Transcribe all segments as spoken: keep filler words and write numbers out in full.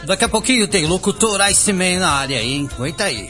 Daqui a pouquinho tem locutor Iceman na área, hein? Aguenta aí.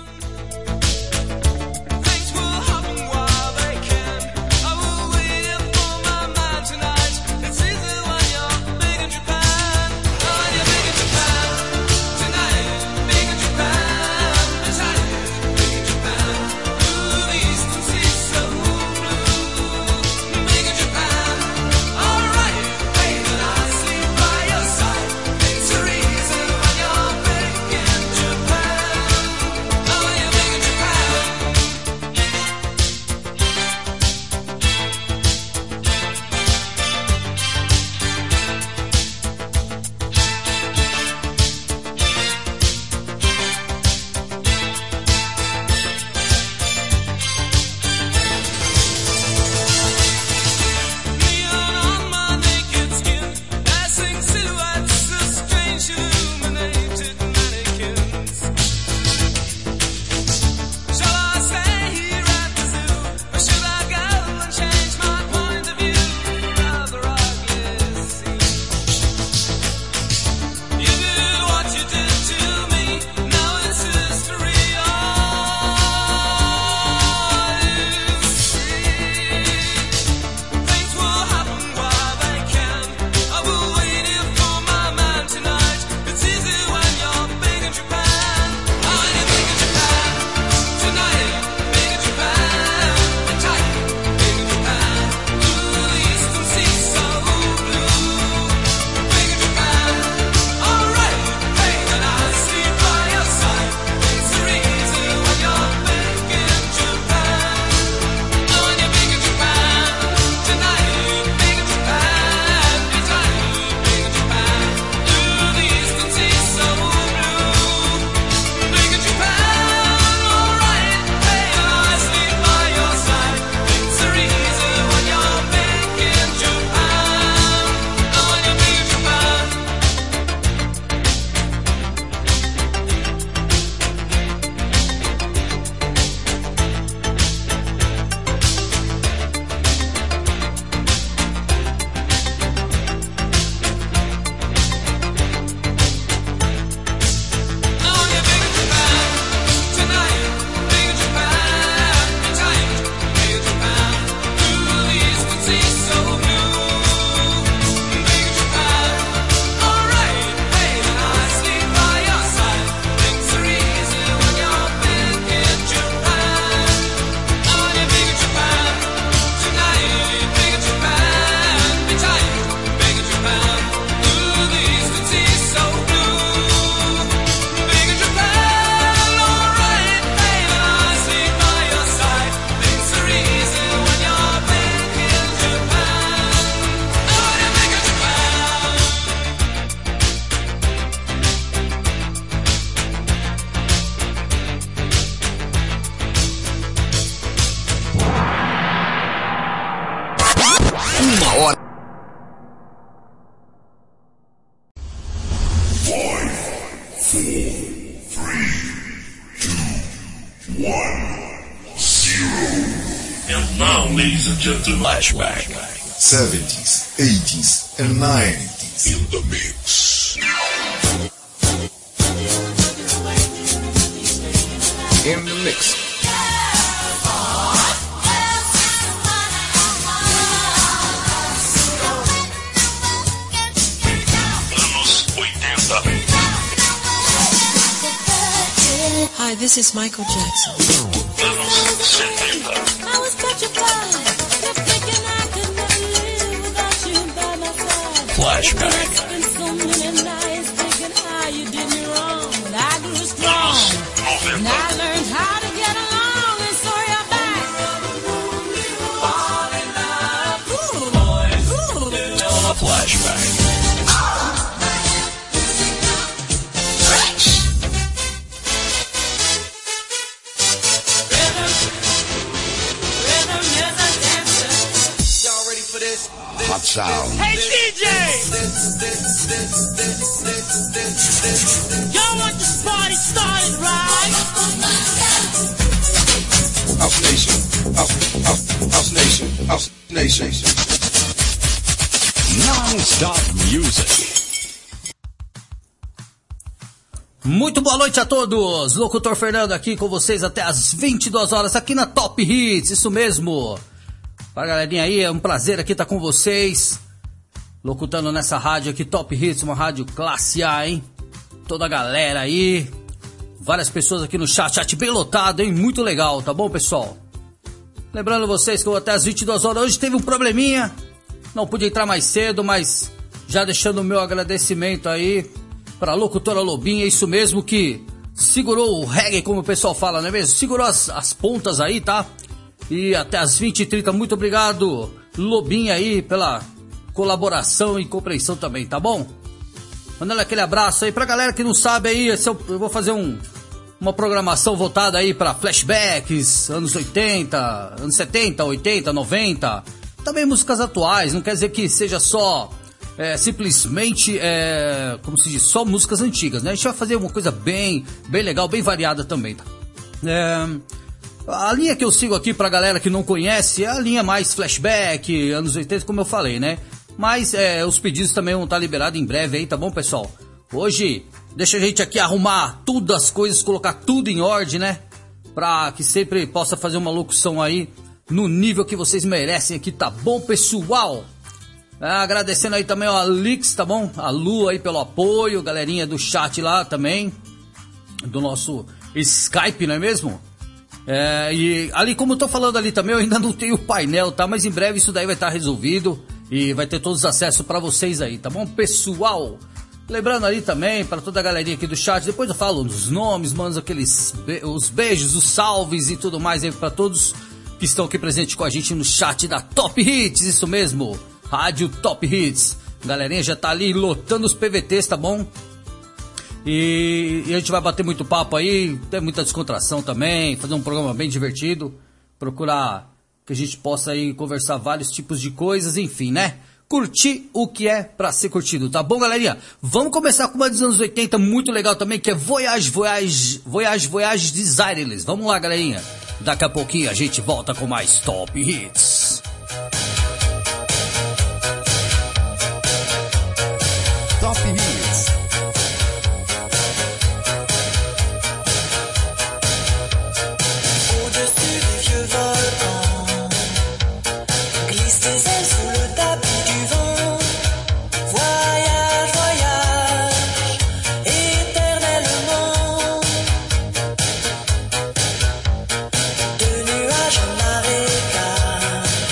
Flashback. seventies, eighties, and nineties. In the mix. In the mix. Anos oitenta. Hi, this is Michael Jackson. Anos setenta. I was petrified. Flashback. Flashback. Hot sound. Hey D J! Y'all want this party started, right? House Nation. House, house, house Nation. House Nation. Non-stop music. Muito boa noite a todos, Locutor Fernando aqui com vocês até as vinte e duas horas aqui na Top Hits, isso mesmo. Para a galerinha aí, é um prazer aqui estar com vocês, locutando nessa rádio aqui, Top Hits, uma rádio classe A, hein? Toda a galera aí, várias pessoas aqui no chat, chat bem lotado, hein? Muito legal, tá bom, pessoal? Lembrando vocês que eu até as vinte e duas horas, hoje teve um probleminha, não pude entrar mais cedo, mas já deixando o meu agradecimento aí para a locutora Lobinha, isso mesmo, que segurou o reggae, como o pessoal fala, não é mesmo? Segurou as, as pontas aí, tá? E até as vinte e trinta, muito obrigado, Lobinha aí, pela colaboração e compreensão também, tá bom? Mandando aquele abraço aí pra galera que não sabe aí, eu vou fazer um, uma programação voltada aí pra flashbacks, anos oitenta, anos setenta, oitenta, noventa, também músicas atuais, não quer dizer que seja só... É, simplesmente, é, como se diz, só músicas antigas, né? A gente vai fazer uma coisa bem, bem legal, bem variada também, tá? É, a linha que eu sigo aqui pra galera que não conhece é a linha mais flashback, anos oitenta, como eu falei, né? Mas é, os pedidos também vão estar liberados em breve aí, tá bom, pessoal? Hoje, deixa a gente aqui arrumar tudo as coisas, colocar tudo em ordem, né? Pra que sempre possa fazer uma locução aí no nível que vocês merecem aqui, tá bom, pessoal? Ah, agradecendo aí também ao Alix, tá bom? A Lu aí pelo apoio, galerinha do chat lá também, do nosso Skype, não é mesmo? É, e ali, como eu tô falando ali também, eu ainda não tenho painel, tá? Mas em breve isso daí vai estar resolvido e vai ter todos os acessos pra vocês aí, tá bom, pessoal? Lembrando ali também, para toda a galerinha aqui do chat, depois eu falo os nomes, mando aqueles be- os beijos, os salves e tudo mais aí pra todos que estão aqui presentes com a gente no chat da Top Hits, isso mesmo. Rádio Top Hits. Galerinha já tá ali lotando os P V Ts, tá bom? E, e a gente vai bater muito papo aí, tem muita descontração também, fazer um programa bem divertido, procurar que a gente possa aí conversar vários tipos de coisas, enfim, né? Curtir o que é pra ser curtido, tá bom, galerinha? Vamos começar com uma dos anos oitenta, muito legal também, que é Voyage, Voyage, Voyage, Voyage Desireless. Vamos lá, galerinha. Daqui a pouquinho a gente volta com mais Top Hits. Top Hits. Au-dessus des vieux volcans, glisse tes ailes sous le tapis du vent. Voyage, voyage, éternellement. De nuages en marécage,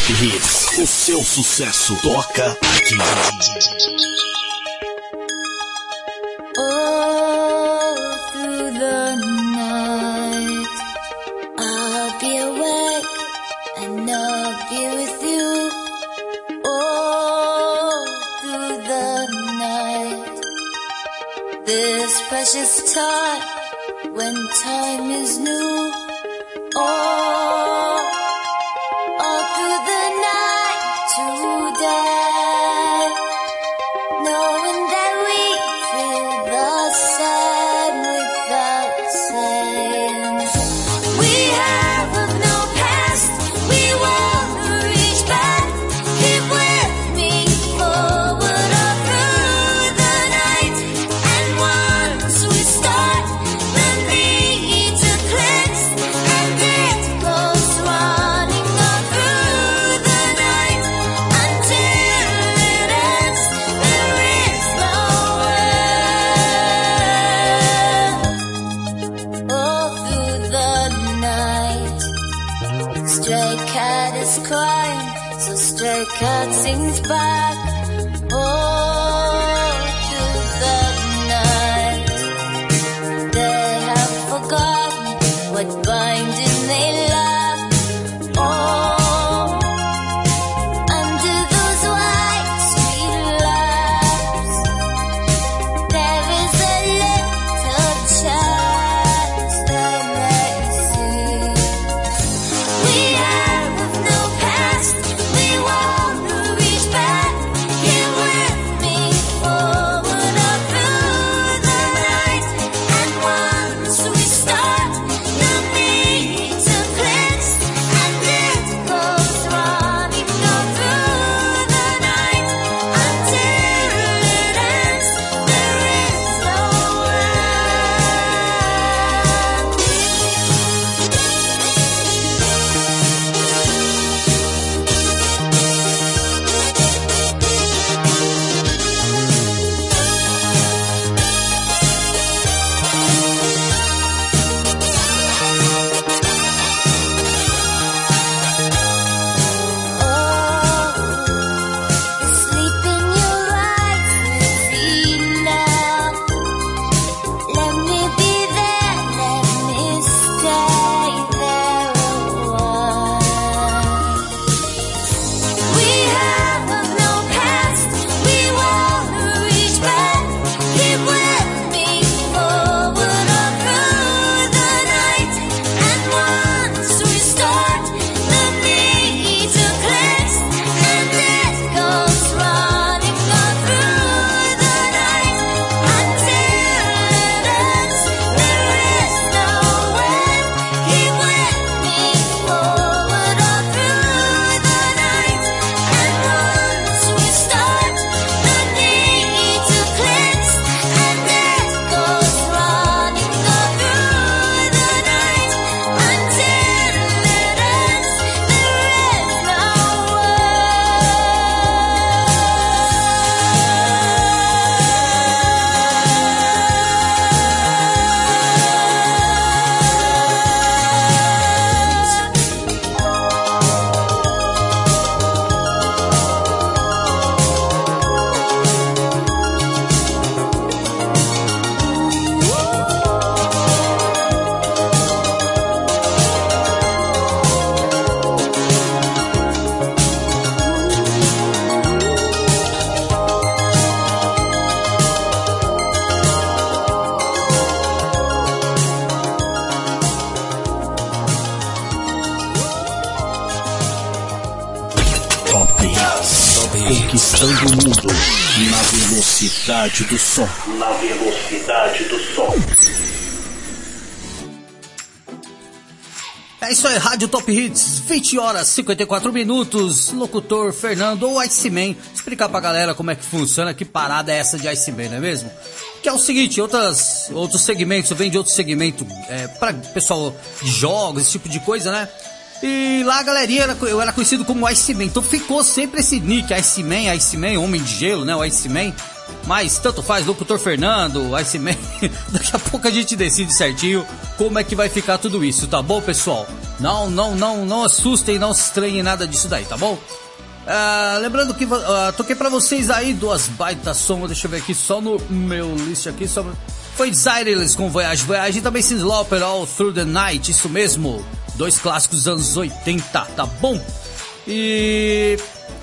Top Hits, o seu sucesso toca aqui. All through the night, I'll be awake and I'll be with you. All through the night, this precious time when time is new. All, all through the night today, knowing that we feel the same without saying. We have of no past, we won't reach back. Keep with me forward all through the night. And once we start, the need to cleanse, and it goes running all through the night until it ends. There is no end. All through the night, stray cat is crying, so stray cat sings back. All through the night, they have forgotten what binding they love. Oh, under those white street lamps, there is a little chance they may see. We have no past, we won't reach back. Here with me forward all through the night. And once we start, the need to cleanse, and it goes running all through the night until it ends. There is no sleep in your eyes is enough. Let me be there, let me stay there a while. We have no past, we won't reach back. Keep with me forward all through the night. And once we start, the need to cleanse, and it goes running all through the night until it ends. There is no end. Keep with me forward all through the night. And once we start, the need to cleanse, and it goes running all through the night until it ends. There is no Top Hits, conquistando o mundo na velocidade do som. Na velocidade do som. É isso aí, Rádio Top Hits, vinte horas e cinquenta e quatro minutos, locutor Fernando ou Iceman, explicar pra galera como é que funciona, que parada é essa de Iceman, não é mesmo? Que é o seguinte, outras, outros segmentos, vem de outro segmento, é, pra pessoal de jogos, esse tipo de coisa, né? E lá a galerinha, era, eu era conhecido como Iceman, então ficou sempre esse nick, Iceman, Iceman, Homem de Gelo, né, o Iceman. Mas tanto faz, locutor Fernando, Iceman, daqui a pouco a gente decide certinho como é que vai ficar tudo isso, tá bom, pessoal? Não, não, não, não assustem, não se estranhem nada disso daí, tá bom? Uh, lembrando que uh, toquei pra vocês aí duas baitas som, deixa eu ver aqui só no meu list aqui, só... foi Zyrilless com Voyage Voyage e também Cyndi Lauper, All Through the Night, isso mesmo, dois clássicos dos anos oitenta, tá bom? E...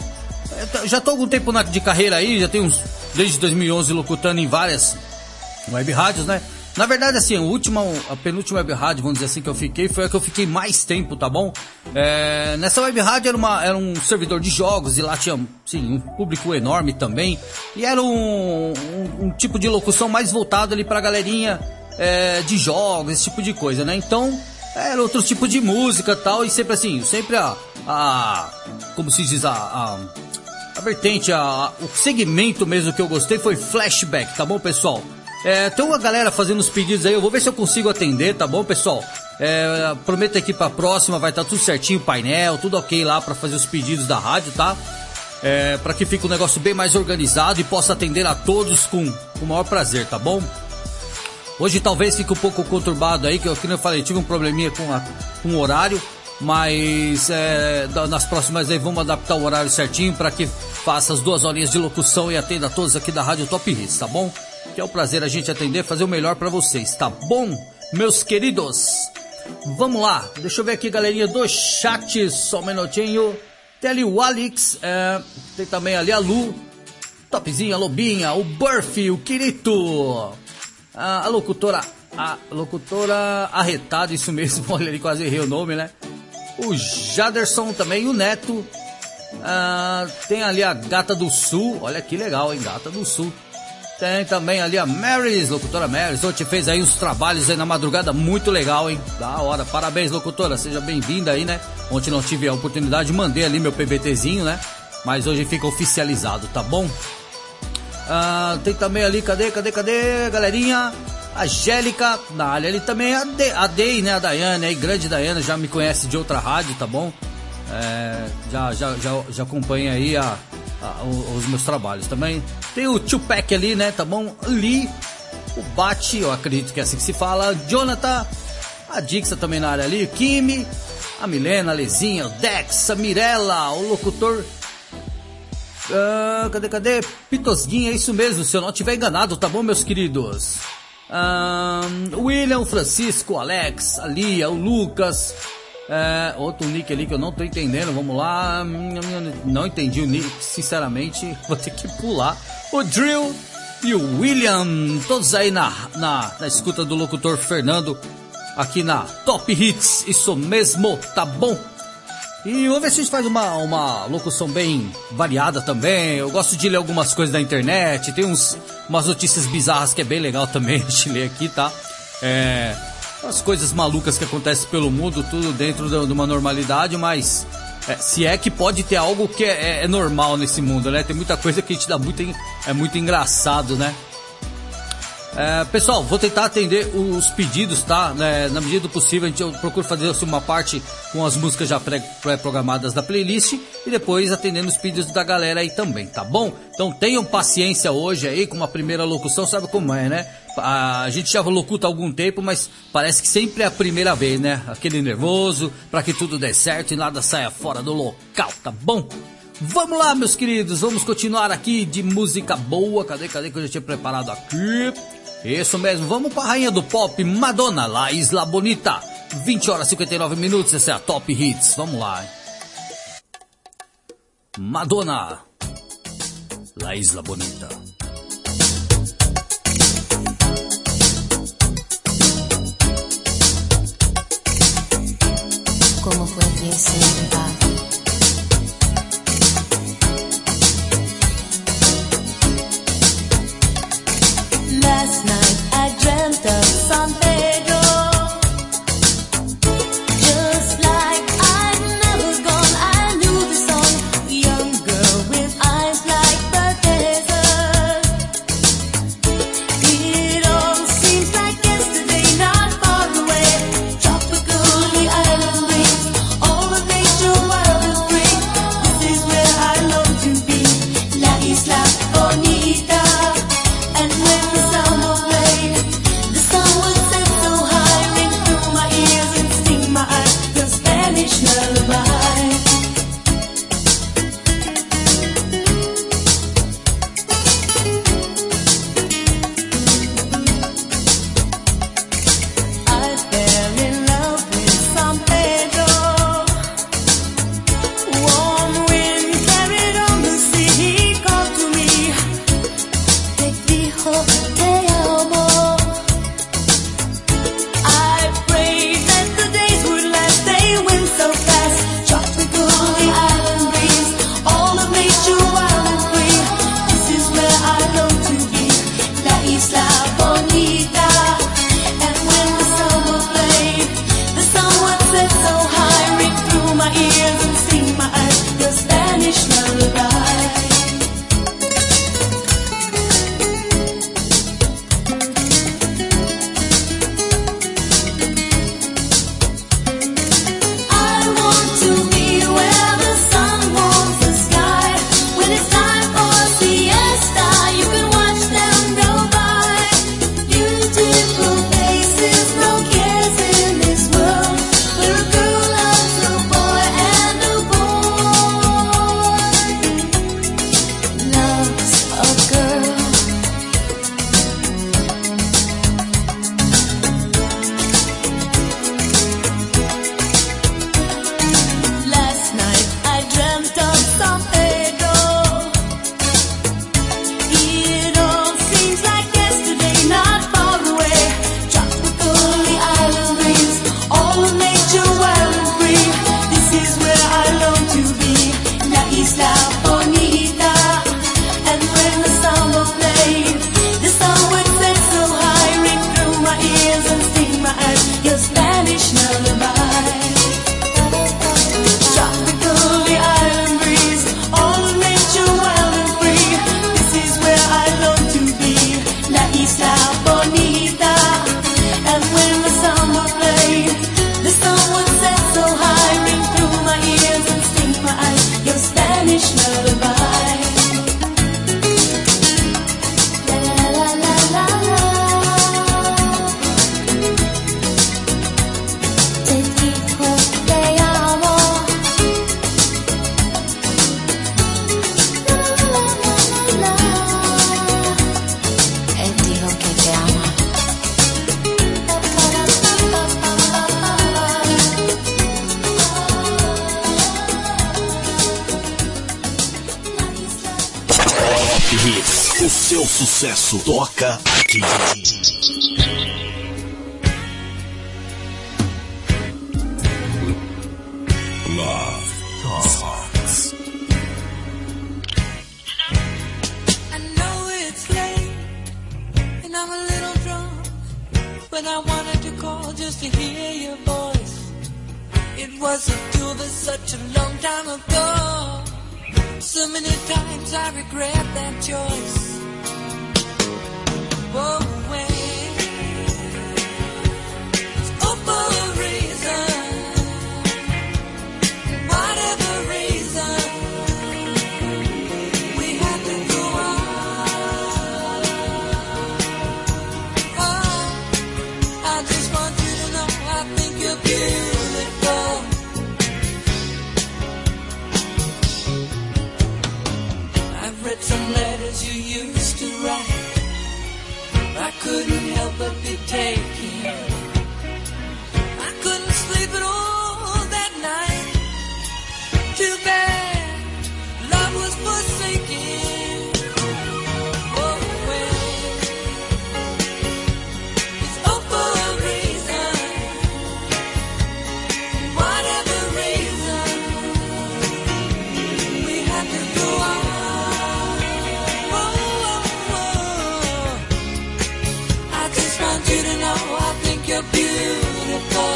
já tô há algum tempo na, de carreira aí, já tenho uns, desde dois mil e onze locutando em várias web rádios, né? Na verdade, assim, a última, a penúltima web rádio, vamos dizer assim, que eu fiquei, foi a que eu fiquei mais tempo, tá bom? É, nessa web rádio era, uma, era um servidor de jogos e lá tinha, sim, um público enorme também. E era um, um, um tipo de locução mais voltado ali pra galerinha é, de jogos, esse tipo de coisa, né? Então, era outro tipo de música e tal, e sempre assim, sempre a, a como se diz, a... a a vertente, a, a, o segmento mesmo que eu gostei foi flashback, tá bom, pessoal? É, tem uma galera fazendo os pedidos aí, eu vou ver se eu consigo atender, tá bom, pessoal? É, prometo aqui pra próxima, vai estar tá tudo certinho, painel, tudo ok lá pra fazer os pedidos da rádio, tá? É, pra que fique um negócio bem mais organizado e possa atender a todos com o maior prazer, tá bom? Hoje talvez fique um pouco conturbado aí, que eu, como eu falei, tive um probleminha com, a, com o horário, mas é, nas próximas aí vamos adaptar o horário certinho para que faça as duas horinhas de locução e atenda a todos aqui da Rádio Top Hits, tá bom? Que é um prazer a gente atender, fazer o melhor para vocês, tá bom, meus queridos? Vamos lá, deixa eu ver aqui, galerinha do chat, só um minutinho. Tem ali o Alex, é, tem também ali a Lu, Topzinha, a Lobinha, o Burfi, o Quirito, a, a locutora, a locutora arretada, isso mesmo, olha ali, quase errei o nome, né? O Jaderson também, o Neto, ah, tem ali a Gata do Sul, olha que legal, hein, Gata do Sul. Tem também ali a Marys, locutora Marys, ontem fez aí uns trabalhos aí na madrugada, muito legal, hein, da hora, parabéns, locutora, seja bem-vinda aí, né, ontem não tive a oportunidade, mandei ali meu PBTzinho, né, mas hoje fica oficializado, tá bom? Ah, tem também ali, cadê, cadê, cadê, galerinha? A Angélica, na área ali também, a, De, a Dei, né, a Daiane, aí, grande Daiane, já me conhece de outra rádio, tá bom? É, já, já, já, já acompanha aí a, a, os meus trabalhos também. Tem o Tupac ali, né, tá bom? Ali, o Bate, eu acredito que é assim que se fala, Jonathan, a Dixa também na área ali, o Kimi, a Milena, a Lezinha, o Dex, a Mirella, o locutor... Uh, cadê, cadê? Pitosguinha, é isso mesmo, se eu não tiver enganado, tá bom, meus queridos? Uh, William, Francisco, Alex, a Lia, o Lucas, uh, outro nick ali que eu não tô entendendo, vamos lá, não entendi o nick, sinceramente, vou ter que pular. O Drill e o William, todos aí na, na, na escuta do locutor Fernando, aqui na Top Hits, isso mesmo, tá bom? E vamos ver se a gente faz uma, uma locução bem variada também. Eu gosto de ler algumas coisas da internet. Tem uns, umas notícias bizarras que é bem legal também a gente ler aqui, tá? É, as coisas malucas que acontecem pelo mundo, tudo dentro de uma normalidade, mas é, se é que pode ter algo que é, é, é normal nesse mundo, né? Tem muita coisa que a gente dá muito, é muito engraçado, né? É, pessoal, vou tentar atender os pedidos, tá? É, na medida do possível, a gente, eu procuro fazer assim, uma parte com as músicas já pré, pré-programadas da playlist e depois atendendo os pedidos da galera aí também, tá bom? Então tenham paciência hoje aí com uma primeira locução, sabe como é, né? A, a gente já locuta há algum tempo, mas parece que sempre é a primeira vez, né? Aquele nervoso, pra que tudo dê certo e nada saia fora do local, tá bom? Vamos lá, meus queridos, vamos continuar aqui de música boa. Cadê, cadê que eu já tinha preparado aqui? Isso mesmo, vamos pra rainha do pop, Madonna, La Isla Bonita. vinte horas e cinquenta e nove minutos, essa é a Top Hits, vamos lá. Madonna, La Isla Bonita. Como fue que ese lugar? Last night I dreamt of San Pedro, just like I never gone. I knew the song, a young girl with eyes like the desert. It all seems like yesterday, not far away. Tropical, the island breeze, all of nature wild and free. This is where I long to be, La Isla Bonita. And when the summer played, the sun would set O seu sucesso toca aqui. Love Talks. I know it's late and I'm a little drunk, but I wanted to call just to hear your voice. It wasn't due but such a long time ago. So many times I regret that choice. Oh, when it's all for a reason, whatever reason, we had to go on. Oh, I just want you to know I think you're beautiful. I've read some letters you used to write. I couldn't help but be taken. I couldn't sleep at all that night. Too bad love was forsaken. Oh, well, it's all for a reason. Whatever reason, we had to go on. Want you to know I think you're beautiful.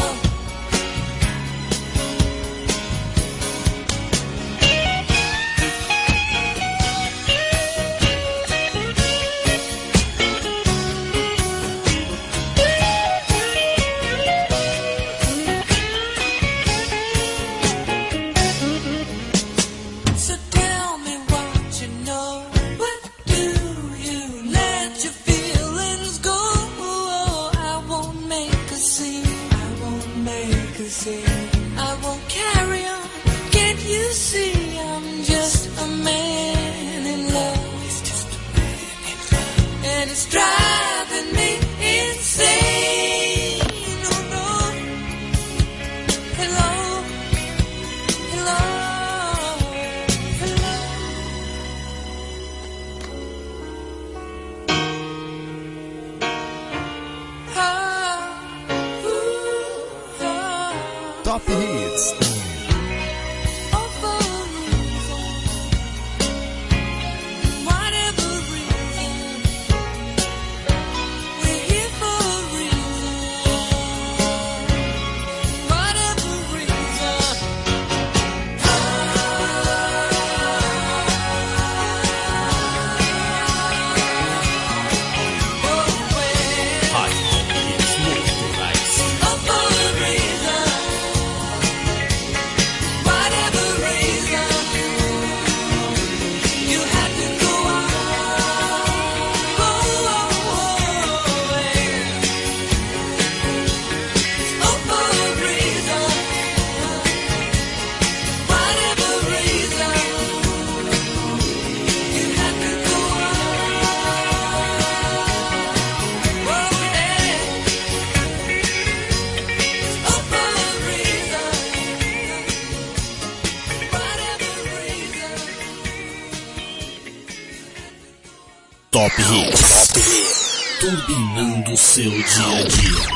So tell me what you know. What do you let your feelings go? I won't carry on. Can't you see I'm just a man in love? It's just a man in love. And it's driving me insane. Oh no. Hello. Hello. Hello. Top Hits. Top Hits. Top Hits. Turbinando seu dia a dia.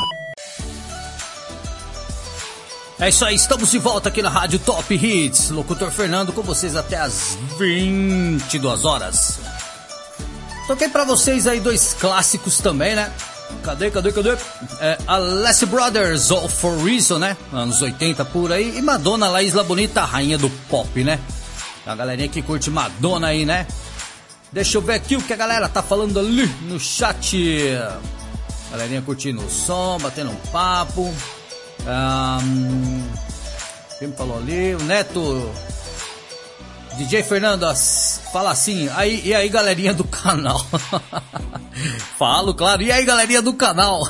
É isso aí, estamos de volta aqui na Rádio Top Hits. Locutor Fernando com vocês até as vinte e duas horas. Toquei pra vocês aí dois clássicos também, né? Cadê, cadê, cadê? É, Alessi Brothers, All For Reason, né? Anos oitenta por aí. E Madonna, La Isla Bonita, rainha do pop, né? A galerinha que curte Madonna aí, né? Deixa eu ver aqui o que a galera tá falando ali no chat. Galerinha curtindo o som, batendo um papo. Um, quem me falou ali? O Neto. D J Fernando fala assim. Aí, e aí, galerinha do canal? Falo, claro. E aí, galerinha do canal?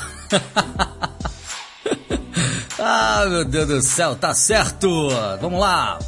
Ah, meu Deus do céu, tá certo. Vamos lá.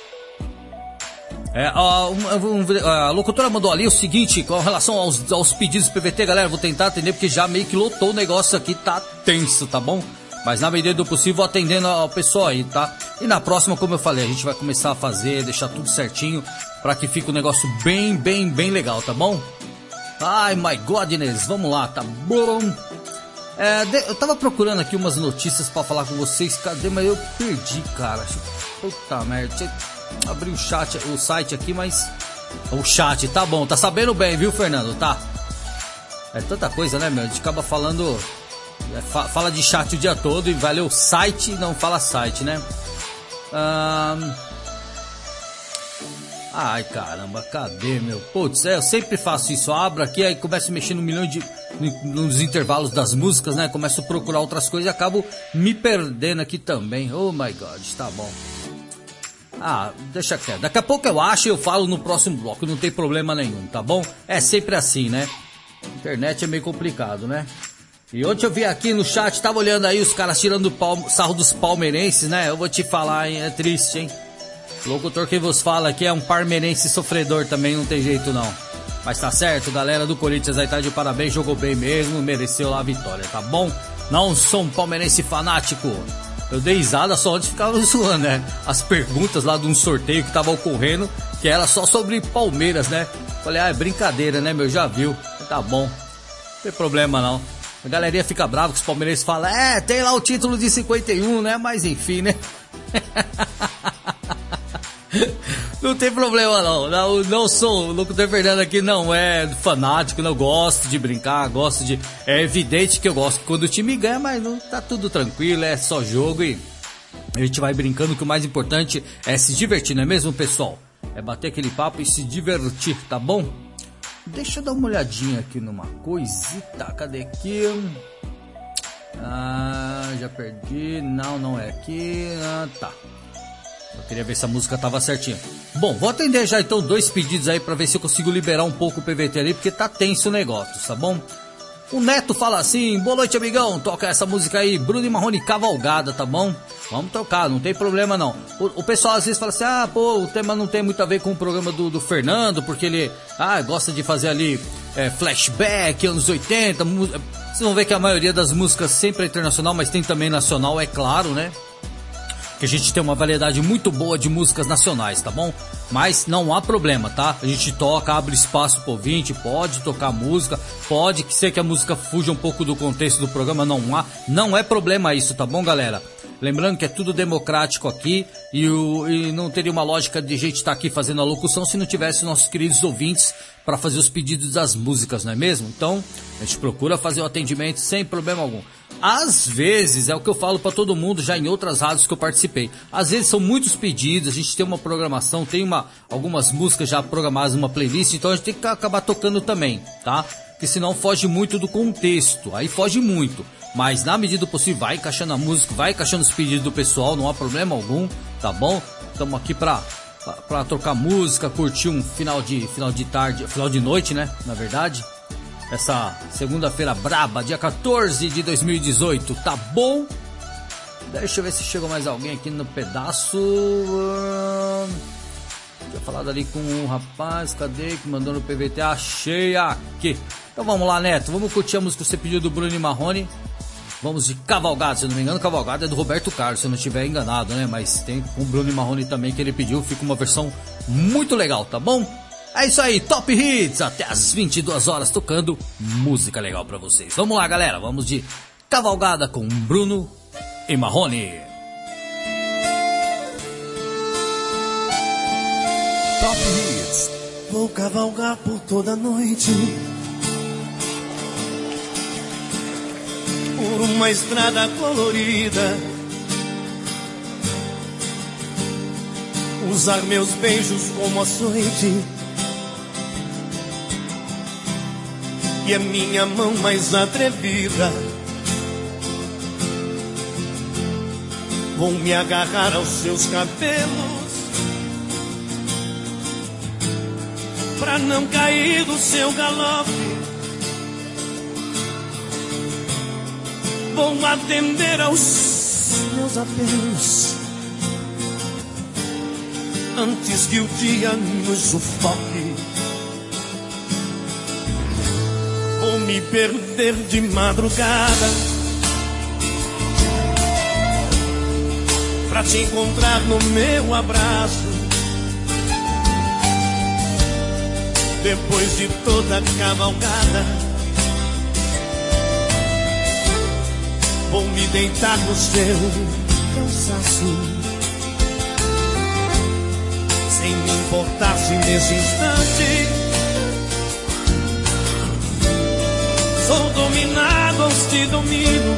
É, ó, um, um, a locutora mandou ali o seguinte, com relação aos, aos pedidos P V T, galera, vou tentar atender porque já meio que lotou o negócio aqui, tá tenso, tá bom? Mas na medida do possível vou atendendo ao pessoal aí, tá? E na próxima, como eu falei, a gente vai começar a fazer, deixar tudo certinho pra que fique um negócio bem, bem, bem legal, tá bom? Ai, my godness, vamos lá, tá bom? É, de, eu tava procurando aqui umas notícias pra falar com vocês, cadê? Mas eu perdi, cara. Puta merda, deixa eu abrir o chat, o site aqui, mas... O chat, tá bom, tá sabendo bem, viu, Fernando? Tá. É tanta coisa, né, meu? A gente acaba falando... É, fa, fala de chat o dia todo e vai ler o site, não fala site, né? Ahn... Ai, caramba, cadê, meu? Putz, é, eu sempre faço isso, eu abro aqui, aí começo a mexer no milhão de... nos intervalos das músicas, né? Começo a procurar outras coisas e acabo me perdendo aqui também. Oh, my God, tá bom. Ah, deixa quieto. Daqui a pouco eu acho e eu falo no próximo bloco, não tem problema nenhum, tá bom? É sempre assim, né? Internet é meio complicado, né? E ontem eu vi aqui no chat, tava olhando aí os caras tirando o sarro dos palmeirenses, né? Eu vou te falar, hein? É triste, hein? O locutor que vos fala aqui é um parmeirense sofredor também, não tem jeito não. Mas tá certo, galera do Corinthians aí tá de parabéns, jogou bem mesmo, mereceu lá a vitória, tá bom? Não sou um palmeirense fanático. Eu dei risada só antes ficava zoando, né? As perguntas lá de um sorteio que tava ocorrendo, que era só sobre Palmeiras, né? Falei, ah, é brincadeira, né, meu? Já viu. Tá bom. Não tem problema não. A galerinha fica brava que os palmeirenses falam, é, tem lá o título de cinquenta e um, né? Mas enfim, né? Não tem problema não, não, não sou, o locutor Fernando aqui não é fanático, não gosto de brincar, gosto de, é evidente que eu gosto quando o time ganha, mas não tá tudo tranquilo, é só jogo e a gente vai brincando, que o mais importante é se divertir, não é mesmo, pessoal? É bater aquele papo e se divertir, tá bom? Deixa eu dar uma olhadinha aqui numa coisita, cadê aqui? Ah, já perdi, não, não é aqui, ah, tá. Eu queria ver se a música tava certinha. Bom, vou atender já então dois pedidos aí pra ver se eu consigo liberar um pouco o P V T ali, porque tá tenso o negócio, tá bom? O Neto fala assim, boa noite, amigão, toca essa música aí, Bruno e Marrone Cavalgada, tá bom? Vamos tocar, não tem problema não. O, o pessoal às vezes fala assim, ah, pô, o tema não tem muito a ver com o programa do, do Fernando, porque ele, ah, gosta de fazer ali é, flashback, anos oitenta, vocês vão ver que a maioria das músicas sempre é internacional, mas tem também nacional, é claro, né? Que a gente tem uma variedade muito boa de músicas nacionais, tá bom? Mas não há problema, tá? A gente toca, abre espaço pro ouvinte, pode tocar música, pode ser que a música fuja um pouco do contexto do programa, não há, não é problema isso, tá bom, galera? Lembrando que é tudo democrático aqui e, o, e não teria uma lógica de a gente estar aqui fazendo a locução se não tivesse nossos queridos ouvintes para fazer os pedidos das músicas, não é mesmo? Então, a gente procura fazer o atendimento sem problema algum. Às vezes, é o que eu falo para todo mundo já em outras rádios que eu participei, às vezes são muitos pedidos, a gente tem uma programação, tem uma, algumas músicas já programadas numa playlist, então a gente tem que acabar tocando também, tá? Porque senão foge muito do contexto, aí foge muito. Mas na medida do possível vai encaixando a música, vai encaixando os pedidos do pessoal, não há problema algum, tá bom? Estamos aqui pra, pra, pra trocar música, curtir um final de, final de tarde, final de noite, né? Na verdade, essa segunda-feira braba, dia quatorze de dois mil e dezoito, tá bom? Deixa eu ver se chegou mais alguém aqui no pedaço. Tinha falado ali com um rapaz, cadê? Que mandou no P V T, achei aqui. Então vamos lá, Neto, vamos curtir a música que você pediu do Bruno e Marrone. Vamos de Cavalgada, se eu não me engano, Cavalgada é do Roberto Carlos, se eu não estiver enganado, né? Mas tem o Bruno e Marrone também que ele pediu, fica uma versão muito legal, tá bom? É isso aí, Top Hits, até as vinte e duas horas tocando música legal pra vocês. Vamos lá, galera, vamos de Cavalgada com Bruno e Marrone. Top Hits. Vou cavalgar por toda a noite, por uma estrada colorida, usar meus beijos como açoite e a minha mão mais atrevida. Vou me agarrar aos seus cabelos pra não cair do seu galope. Vou atender aos meus apelos antes que o dia nos sufoque. Vou me perder de madrugada pra te encontrar no meu abraço. Depois de toda a cavalgada, vou me deitar no seu cansaço, sem me importar se nesse instante sou dominado ou te domino.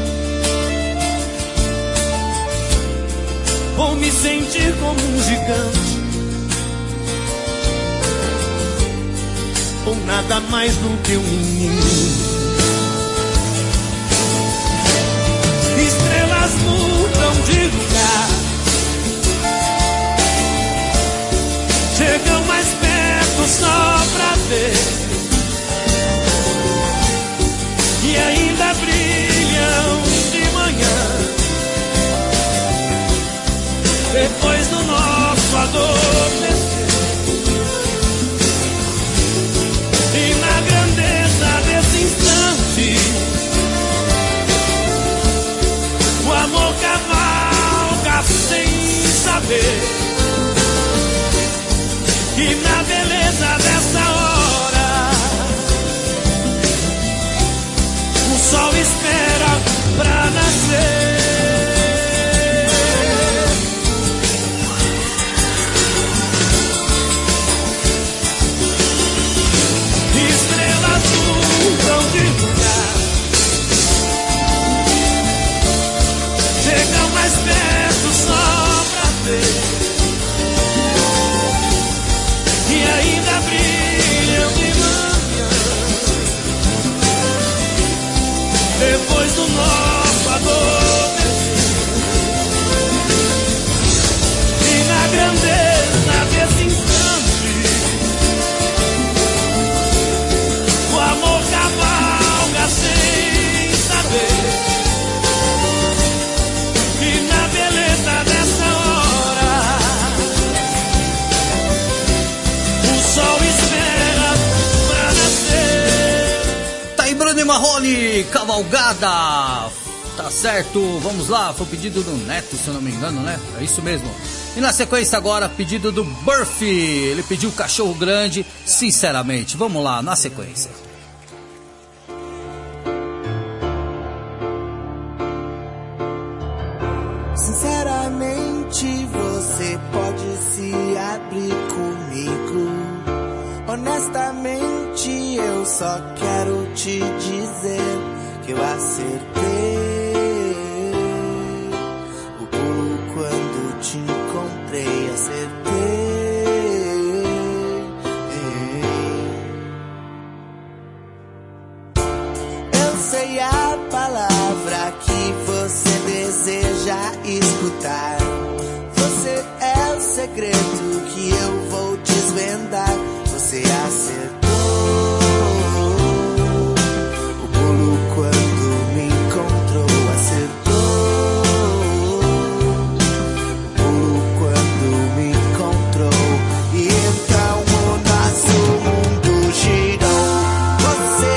Vou me sentir como um gigante, ou nada mais do que um menino. Estrelas mudam de lugar, chegam mais perto só pra ver, e ainda brilham de manhã. Depois do nosso adormecer, e na grandeza desse instante, o amor cavalga sem saber, e na beleza dessa hora, o sol espera pra nascer. De lugar, chegam mais perto só pra ver, e ainda brilham de manhã. Depois do nosso adormecer, e na grandeza desse instante, o amor cavalga sem saber, e na beleza dessa hora, o sol espera pra nascer. Tá aí Bruno e Marrone, Cavalgada. Tá certo, vamos lá, foi o pedido do Neto, se eu não me engano, né? É isso mesmo. E na sequência agora, pedido do Burfi. Ele pediu Cachorro Grande, sinceramente. Vamos lá, na sequência. Sinceramente, você pode se abrir comigo. Honestamente, eu só quero te dizer que eu acertei o pulo quando te encontrei, acertei. Eu sei a palavra que você deseja escutar. Você é o segredo que eu vou desvendar. Você acertou o pulo quando me encontrou, acertou o pulo quando me encontrou. E então o nosso mundo girou. Você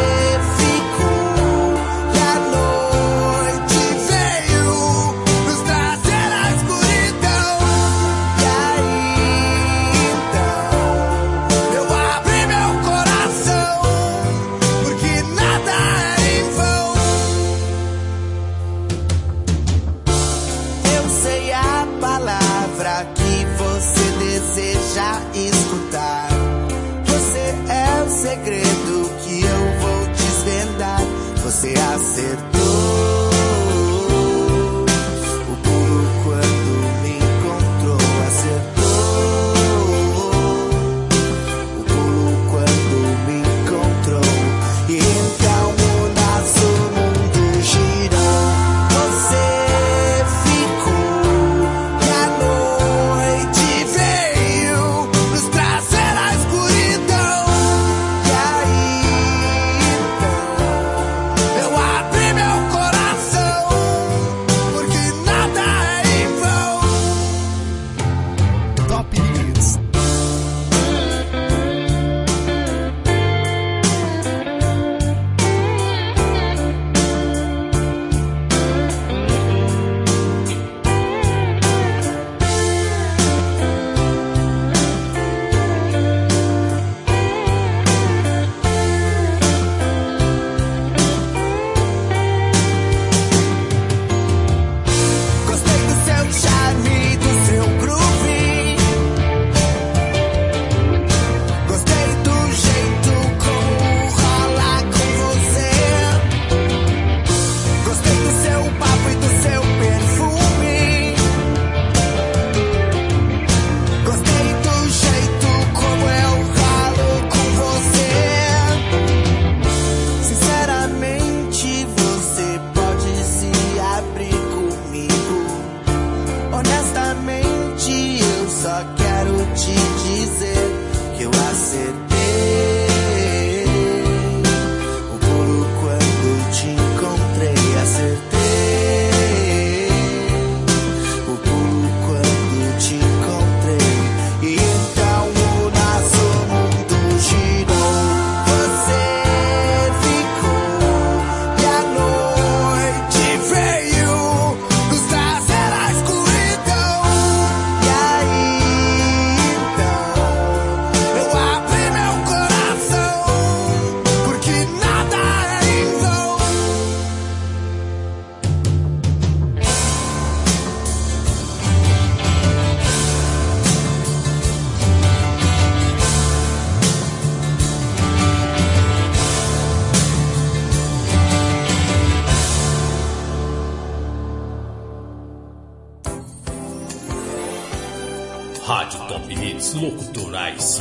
ficou e a noite veio nos trazer a escuridão. E aí então eu abri meu coração, porque nada é em vão. Eu sei a palavra que você deseja escutar. Você é o segredo que eu vou desvendar. Você acertou o pulo quando me encontrou, acertou o pulo quando me encontrou. E então o nosso mundo girou. Você ficou e a noite veio nos trazer a escuridão. E aí então eu abri meu te dizer que eu acertei. O pulo quando te encontrei, acertei. O pulo quando te encontrei. E então o nosso mundo girou. Você ficou e a noite veio nos trazer a escuridão. E aí então eu abri meu coração, porque nada é em vão. Rádio Top Hits Locutorais.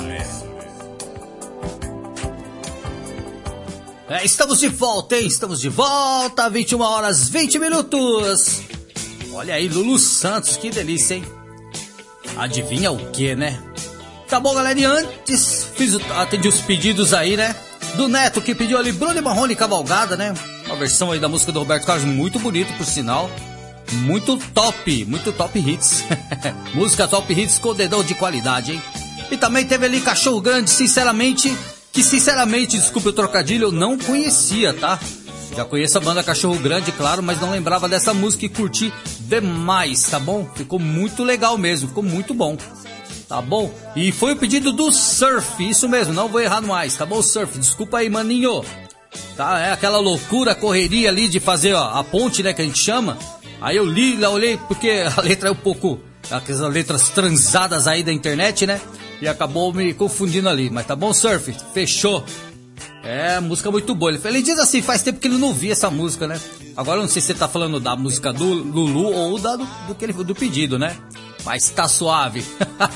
É, estamos de volta, hein? Estamos de volta, vinte e uma horas, vinte minutos. Olha aí, Lulu Santos, que delícia, hein? Adivinha o que, né? Tá bom, galera, e antes fiz o, atendi os pedidos aí, né? Do Neto, que pediu ali Bruno e Marrone Cavalgada, né? Uma versão aí da música do Roberto Carlos, muito bonito, por sinal. Muito top, muito top hits. Música top hits com dedão de qualidade, hein? E também teve ali Cachorro Grande, sinceramente, que sinceramente, desculpe o trocadilho, eu não conhecia, tá? Já conheço a banda Cachorro Grande, claro, mas não lembrava dessa música e curti demais, tá bom? Ficou muito legal mesmo, ficou muito bom, tá bom? E foi o pedido do Surf, isso mesmo, não vou errar mais, tá bom, Surf? Desculpa aí, maninho. Tá, é aquela loucura, correria ali de fazer, ó, a ponte, né, que a gente chama. Aí eu li, lá olhei, porque a letra é um pouco, aquelas letras transadas aí da internet, né? E acabou me confundindo ali. Mas tá bom, Surf? Fechou. É, música muito boa. Ele diz assim, faz tempo que ele não ouvia essa música, né? Agora eu não sei se você tá falando da música do Lulu ou da, do, do, que ele, do pedido, né? Mas tá suave.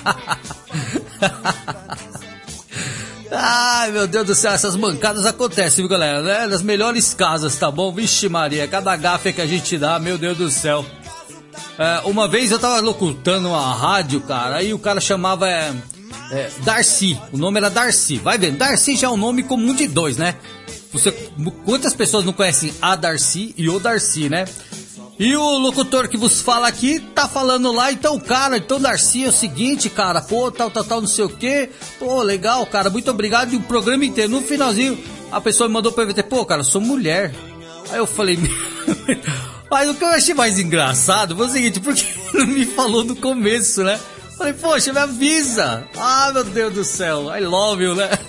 Ai, meu Deus do céu, essas mancadas acontecem, viu, galera? Né? Nas melhores casas, tá bom? Vixe Maria, cada gafe que a gente dá, meu Deus do céu. É, uma vez eu tava locutando uma rádio, cara, aí o cara chamava é, é, Darcy, o nome era Darcy. Vai vendo, Darcy já é um nome comum de dois, né? Você, quantas pessoas não conhecem a Darcy e o Darcy, né? E o locutor que vos fala aqui tá falando lá, então, cara, então, Darcy, é o seguinte, cara, pô, tal, tal, tal, não sei o quê, pô, legal, cara, muito obrigado, e o programa inteiro, no finalzinho, a pessoa me mandou pra ver, pô, cara, eu sou mulher. Aí eu falei, mas o que eu achei mais engraçado foi o seguinte, porque não me falou no começo, né? Falei, poxa, me avisa. Ah, meu Deus do céu, I love you, né?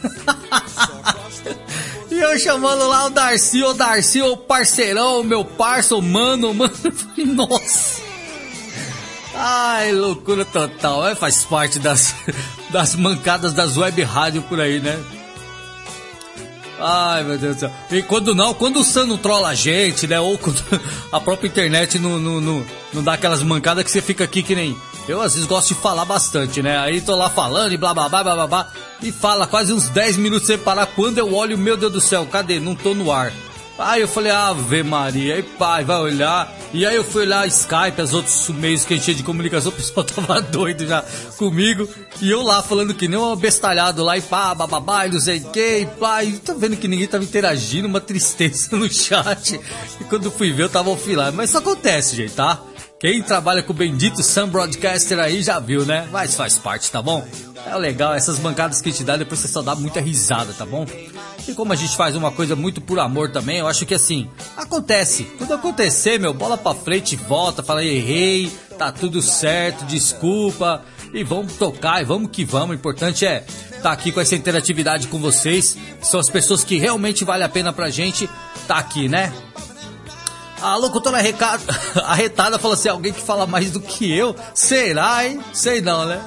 E eu chamando lá o Darcy, o Darcy, o parceirão, meu parceiro, mano, mano. Nossa. Ai, loucura total. É, faz parte das, das mancadas das web rádio por aí, né? Ai, meu Deus do céu. E quando não, quando o Sam não trola a gente, né? Ou quando a própria internet não, não, não, não dá aquelas mancadas que você fica aqui que nem... Eu às vezes gosto de falar bastante, né? Aí tô lá falando e blá blá blá blá blá blá. E fala quase uns dez minutos sem parar. Quando eu olho, meu Deus do céu, cadê? Não tô no ar. Aí eu falei, Ave Maria, aí pai, vai olhar. E aí eu fui olhar Skype, os outros meios que a gente tinha de comunicação, o pessoal tava doido já comigo. E eu lá falando que nem um bestalhado lá, e pá, bababá, e não sei o que, e pá. E tô vendo que ninguém tava interagindo, uma tristeza no chat. E quando fui ver, eu tava offline. Mas isso acontece, gente, tá? Quem trabalha com o bendito Sam Broadcaster aí já viu, né? Mas faz parte, tá bom? É legal, essas bancadas que te dá, depois você só dá muita risada, tá bom? E como a gente faz uma coisa muito por amor também, eu acho que assim, acontece. Tudo acontecer, meu, bola pra frente, volta, fala, errei, tá tudo certo, desculpa. E vamos tocar, e vamos que vamos. O importante é estar aqui com essa interatividade com vocês. São as pessoas que realmente vale a pena pra gente tá aqui, né? A locutora arretada falou assim, alguém que fala mais do que eu? Será, hein? Sei não, né?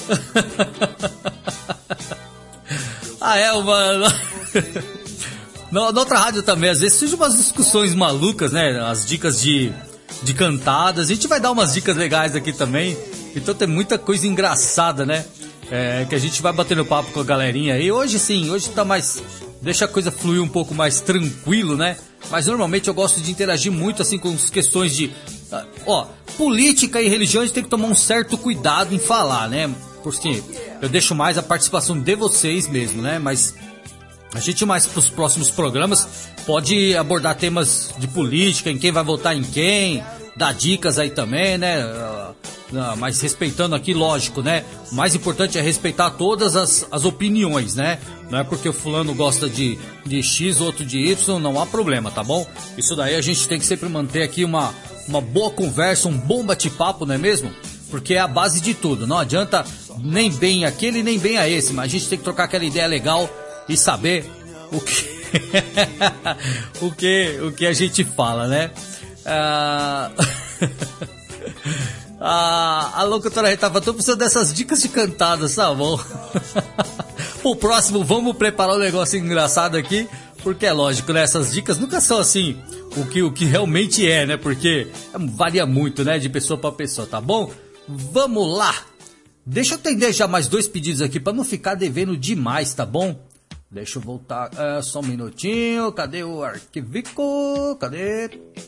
Ah, é, mano. Na, na outra rádio também, às vezes surgem umas discussões malucas, né? As dicas de, de cantadas. A gente vai dar umas dicas legais aqui também. Então tem muita coisa engraçada, né? É, que a gente vai batendo papo com a galerinha. E hoje sim, hoje tá mais... Deixa a coisa fluir um pouco mais tranquilo, né? Mas normalmente eu gosto de interagir muito assim com as questões de... Ó, política e religião a gente tem que tomar um certo cuidado em falar, né? porque eu deixo mais a participação de vocês mesmo, né? Mas a gente mais pros próximos programas pode abordar temas de política, em quem vai votar em quem, dar dicas aí também, né? Uh, mas respeitando aqui, lógico, né? O mais importante é respeitar todas as, as opiniões, né? Não é porque o fulano gosta de, de X, outro de Y, não há problema, tá bom? Isso daí a gente tem que sempre manter aqui uma, uma boa conversa, um bom bate-papo, não é mesmo? Porque é a base de tudo, não adianta nem bem aquele, nem bem a esse, mas a gente tem que trocar aquela ideia legal e saber o que, o que, o que a gente fala, né? Ah... Ah, a locutora aí tava, tô precisando dessas dicas de cantadas, tá bom? O próximo, vamos preparar um negócio engraçado aqui, porque é lógico, né? Essas dicas nunca são assim, o que, o que realmente é, né? Porque varia muito, né? De pessoa pra pessoa, tá bom? Vamos lá! Deixa eu atender já mais dois pedidos aqui pra não ficar devendo demais, tá bom? Deixa eu voltar, é, só um minutinho, cadê o arquivico? Cadê?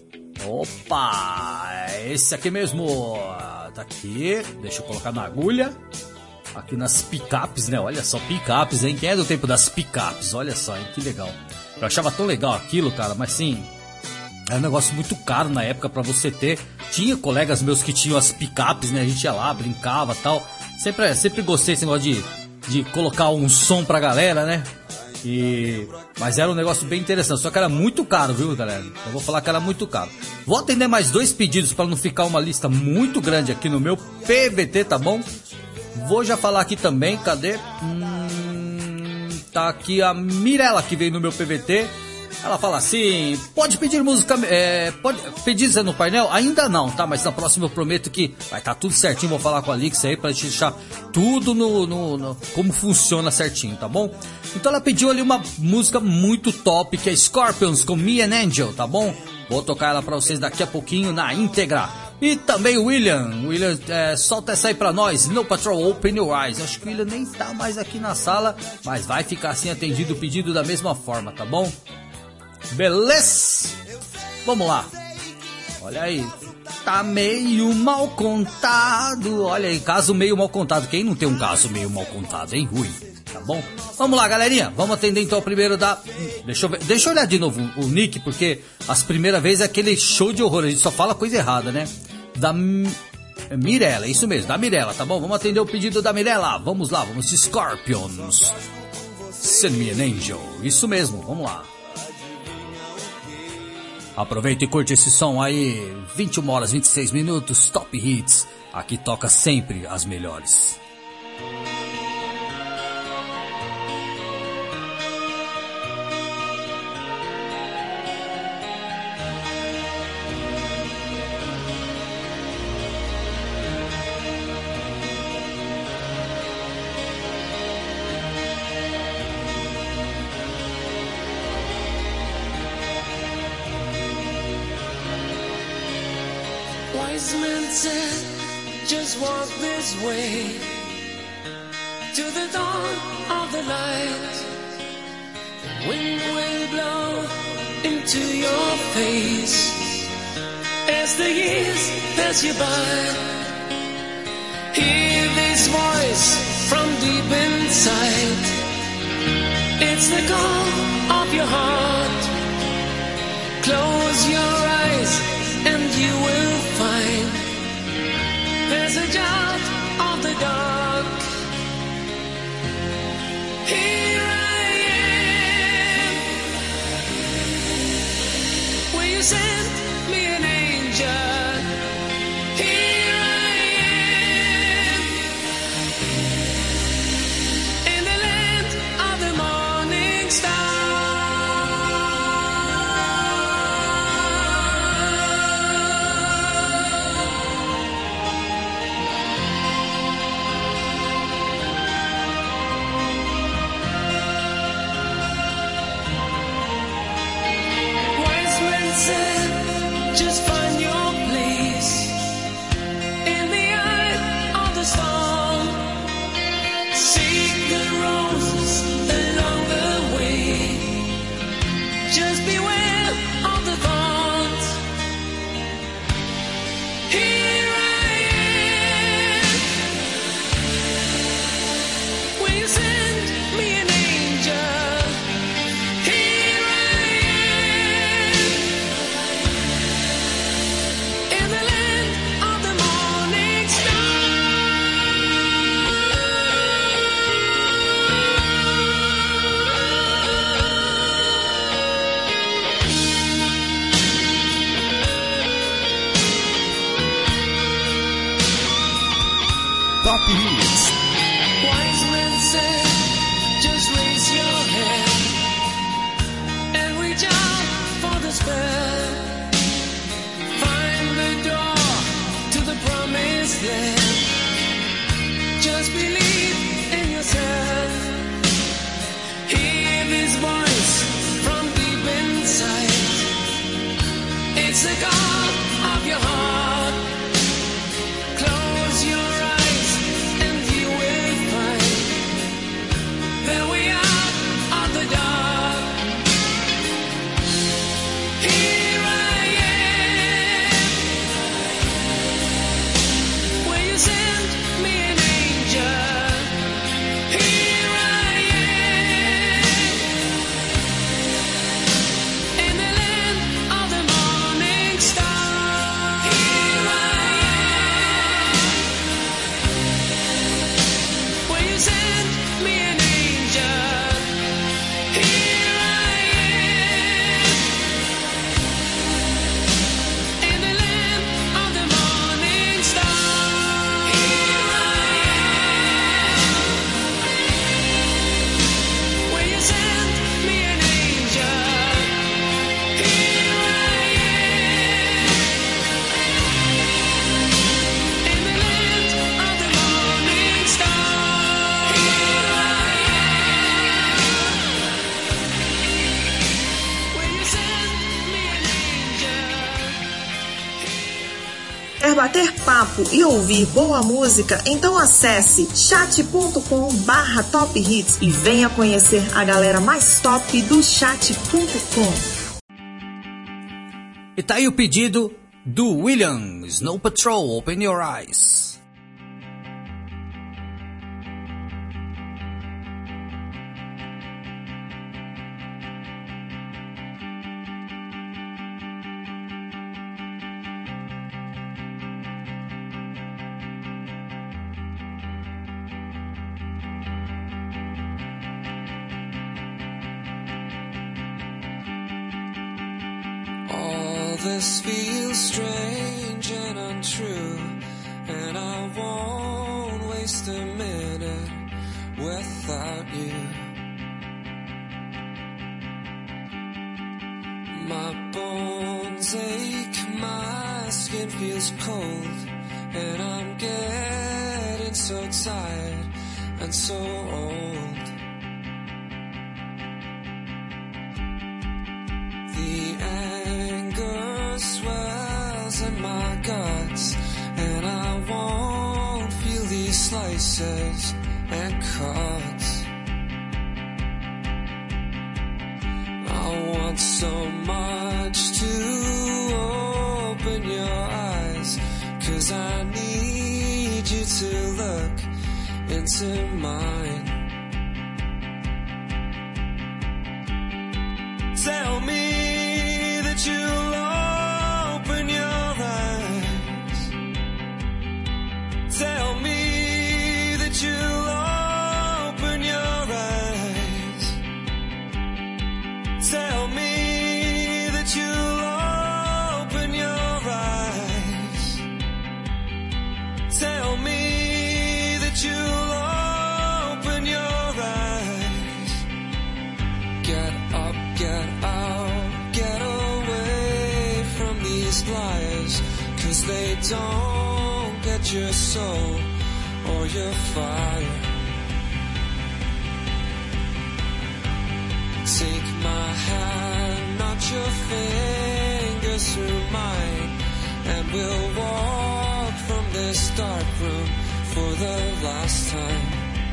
Opa, esse aqui mesmo, tá aqui, deixa eu colocar na agulha, aqui nas picapes, né, olha só, picapes, hein, quem é do tempo das picapes, olha só, hein, que legal, eu achava tão legal aquilo, cara, mas sim, era um negócio muito caro na época pra você ter, tinha colegas meus que tinham as picapes, né, a gente ia lá, brincava e tal, sempre, sempre gostei desse negócio de, de colocar um som pra galera, né. E... Mas era um negócio bem interessante, só que era muito caro, viu, galera? Eu vou falar que era muito caro. Vou atender mais dois pedidos para não ficar uma lista muito grande aqui no meu P V T, tá bom? Vou já falar aqui também, cadê? Hum, tá aqui a Mirella que veio no meu P V T. Ela fala assim, pode pedir música, é, pode pedir Zé no painel? Ainda não, tá? Mas na próxima eu prometo que vai estar tá tudo certinho, vou falar com a Alix aí pra gente deixar tudo no, no, no, como funciona certinho, tá bom? Então ela pediu ali uma música muito top, que é Scorpions com Me and Angel, tá bom? Vou tocar ela pra vocês daqui a pouquinho na íntegra. E também o William, William, é, solta essa aí pra nós, No Patrol, Open Your Eyes. Acho que o William nem tá mais aqui na sala, mas vai ficar assim atendido o pedido da mesma forma, tá bom? Beleza? Vamos lá. Olha aí. Tá meio mal contado. Olha aí, caso meio mal contado. Quem não tem um caso meio mal contado, hein, Rui? Tá bom? Vamos lá, galerinha. Vamos atender então o primeiro da... Deixa eu ver. Deixa eu olhar de novo o nick, porque as primeiras vezes é aquele show de horror. A gente só fala coisa errada, né? Da Mirella, isso mesmo, da Mirella, tá bom? Vamos atender o pedido da Mirella. Vamos lá, vamos de Scorpions. Send Me an Angel. Isso mesmo, vamos lá. Aproveita e curte esse som aí, vinte e uma horas e vinte e seis minutos, Top Hits, aqui toca sempre as melhores. Wise men said, just walk this way to the dawn of the light. The wind will blow into your face as the years pass you by. Hear this voice from deep inside. It's the call of your heart. Close your eyes and you will find there's a child of the dark. Here I am. Will you send me an angel? Here I am. In the land of the morning star. Just find your place in the eye of the storm. Seek the roses along the way. Just beware of the thorns. Here I am. believe in yourself. Hear this voice from deep inside. It's the God of your heart. Close your eyes and you will find that we are on the dark. Here I am. Will you send me an angel? Here I am. In the land of the morning star. Here I am. Will you send me an angel? Here I am. In the land of the morning star. Here I am. Will you send me an angel? Here I am. In the land of the morning star. Here I am. Will you send me an angel? Quer bater papo e ouvir boa música? Então acesse chat ponto com barra top hits e venha conhecer a galera mais top do chat ponto com. E tá aí o pedido do William, Snow Patrol, Open Your Eyes. All this feels strange and untrue, and I won't waste a minute without you. My bones ache, my skin feels cold, and I'm getting so tired and so old. The anger swells in my guts, and I won't feel these slices and cuts. I want so much to open your eyes, 'cause I need you to look into mine. Tell me that you'll open your eyes. Tell me that you'll open your eyes. Tell me that you'll open your eyes. Tell me that you'll open your eyes. Get up, get out, get away from these lies, 'cause they don't get your soul or your fire. Take my hand, not your fingers through mine, and we'll walk from this dark room for the last time.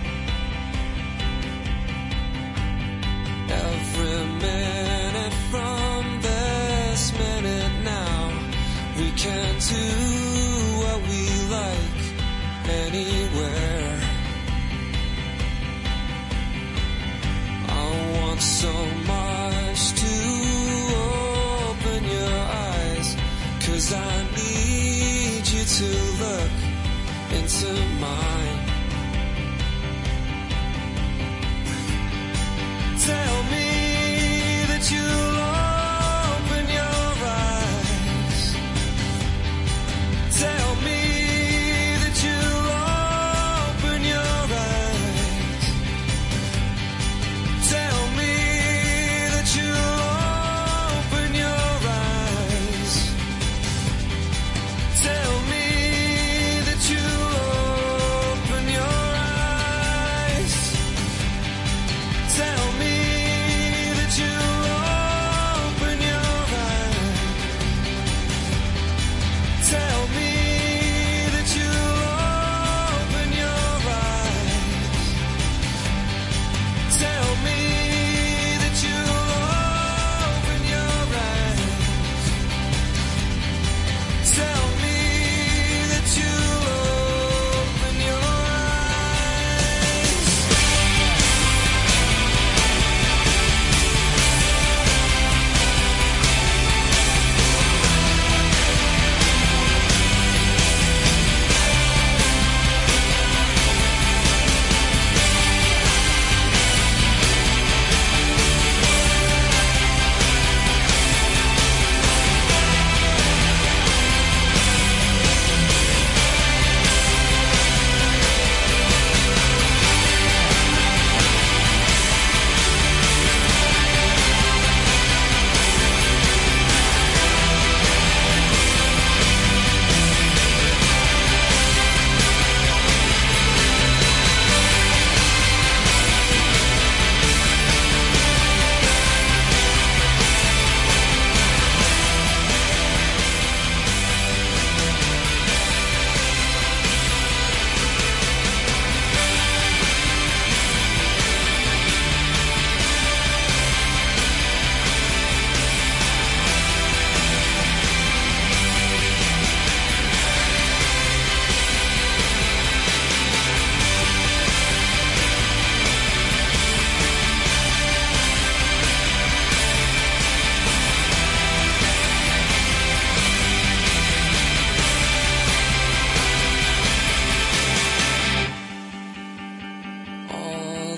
Every minute from this minute now, we can do what we like anywhere. I want so much to open your eyes, 'cause I need you to look into mine. Tell me that you'll open your eyes.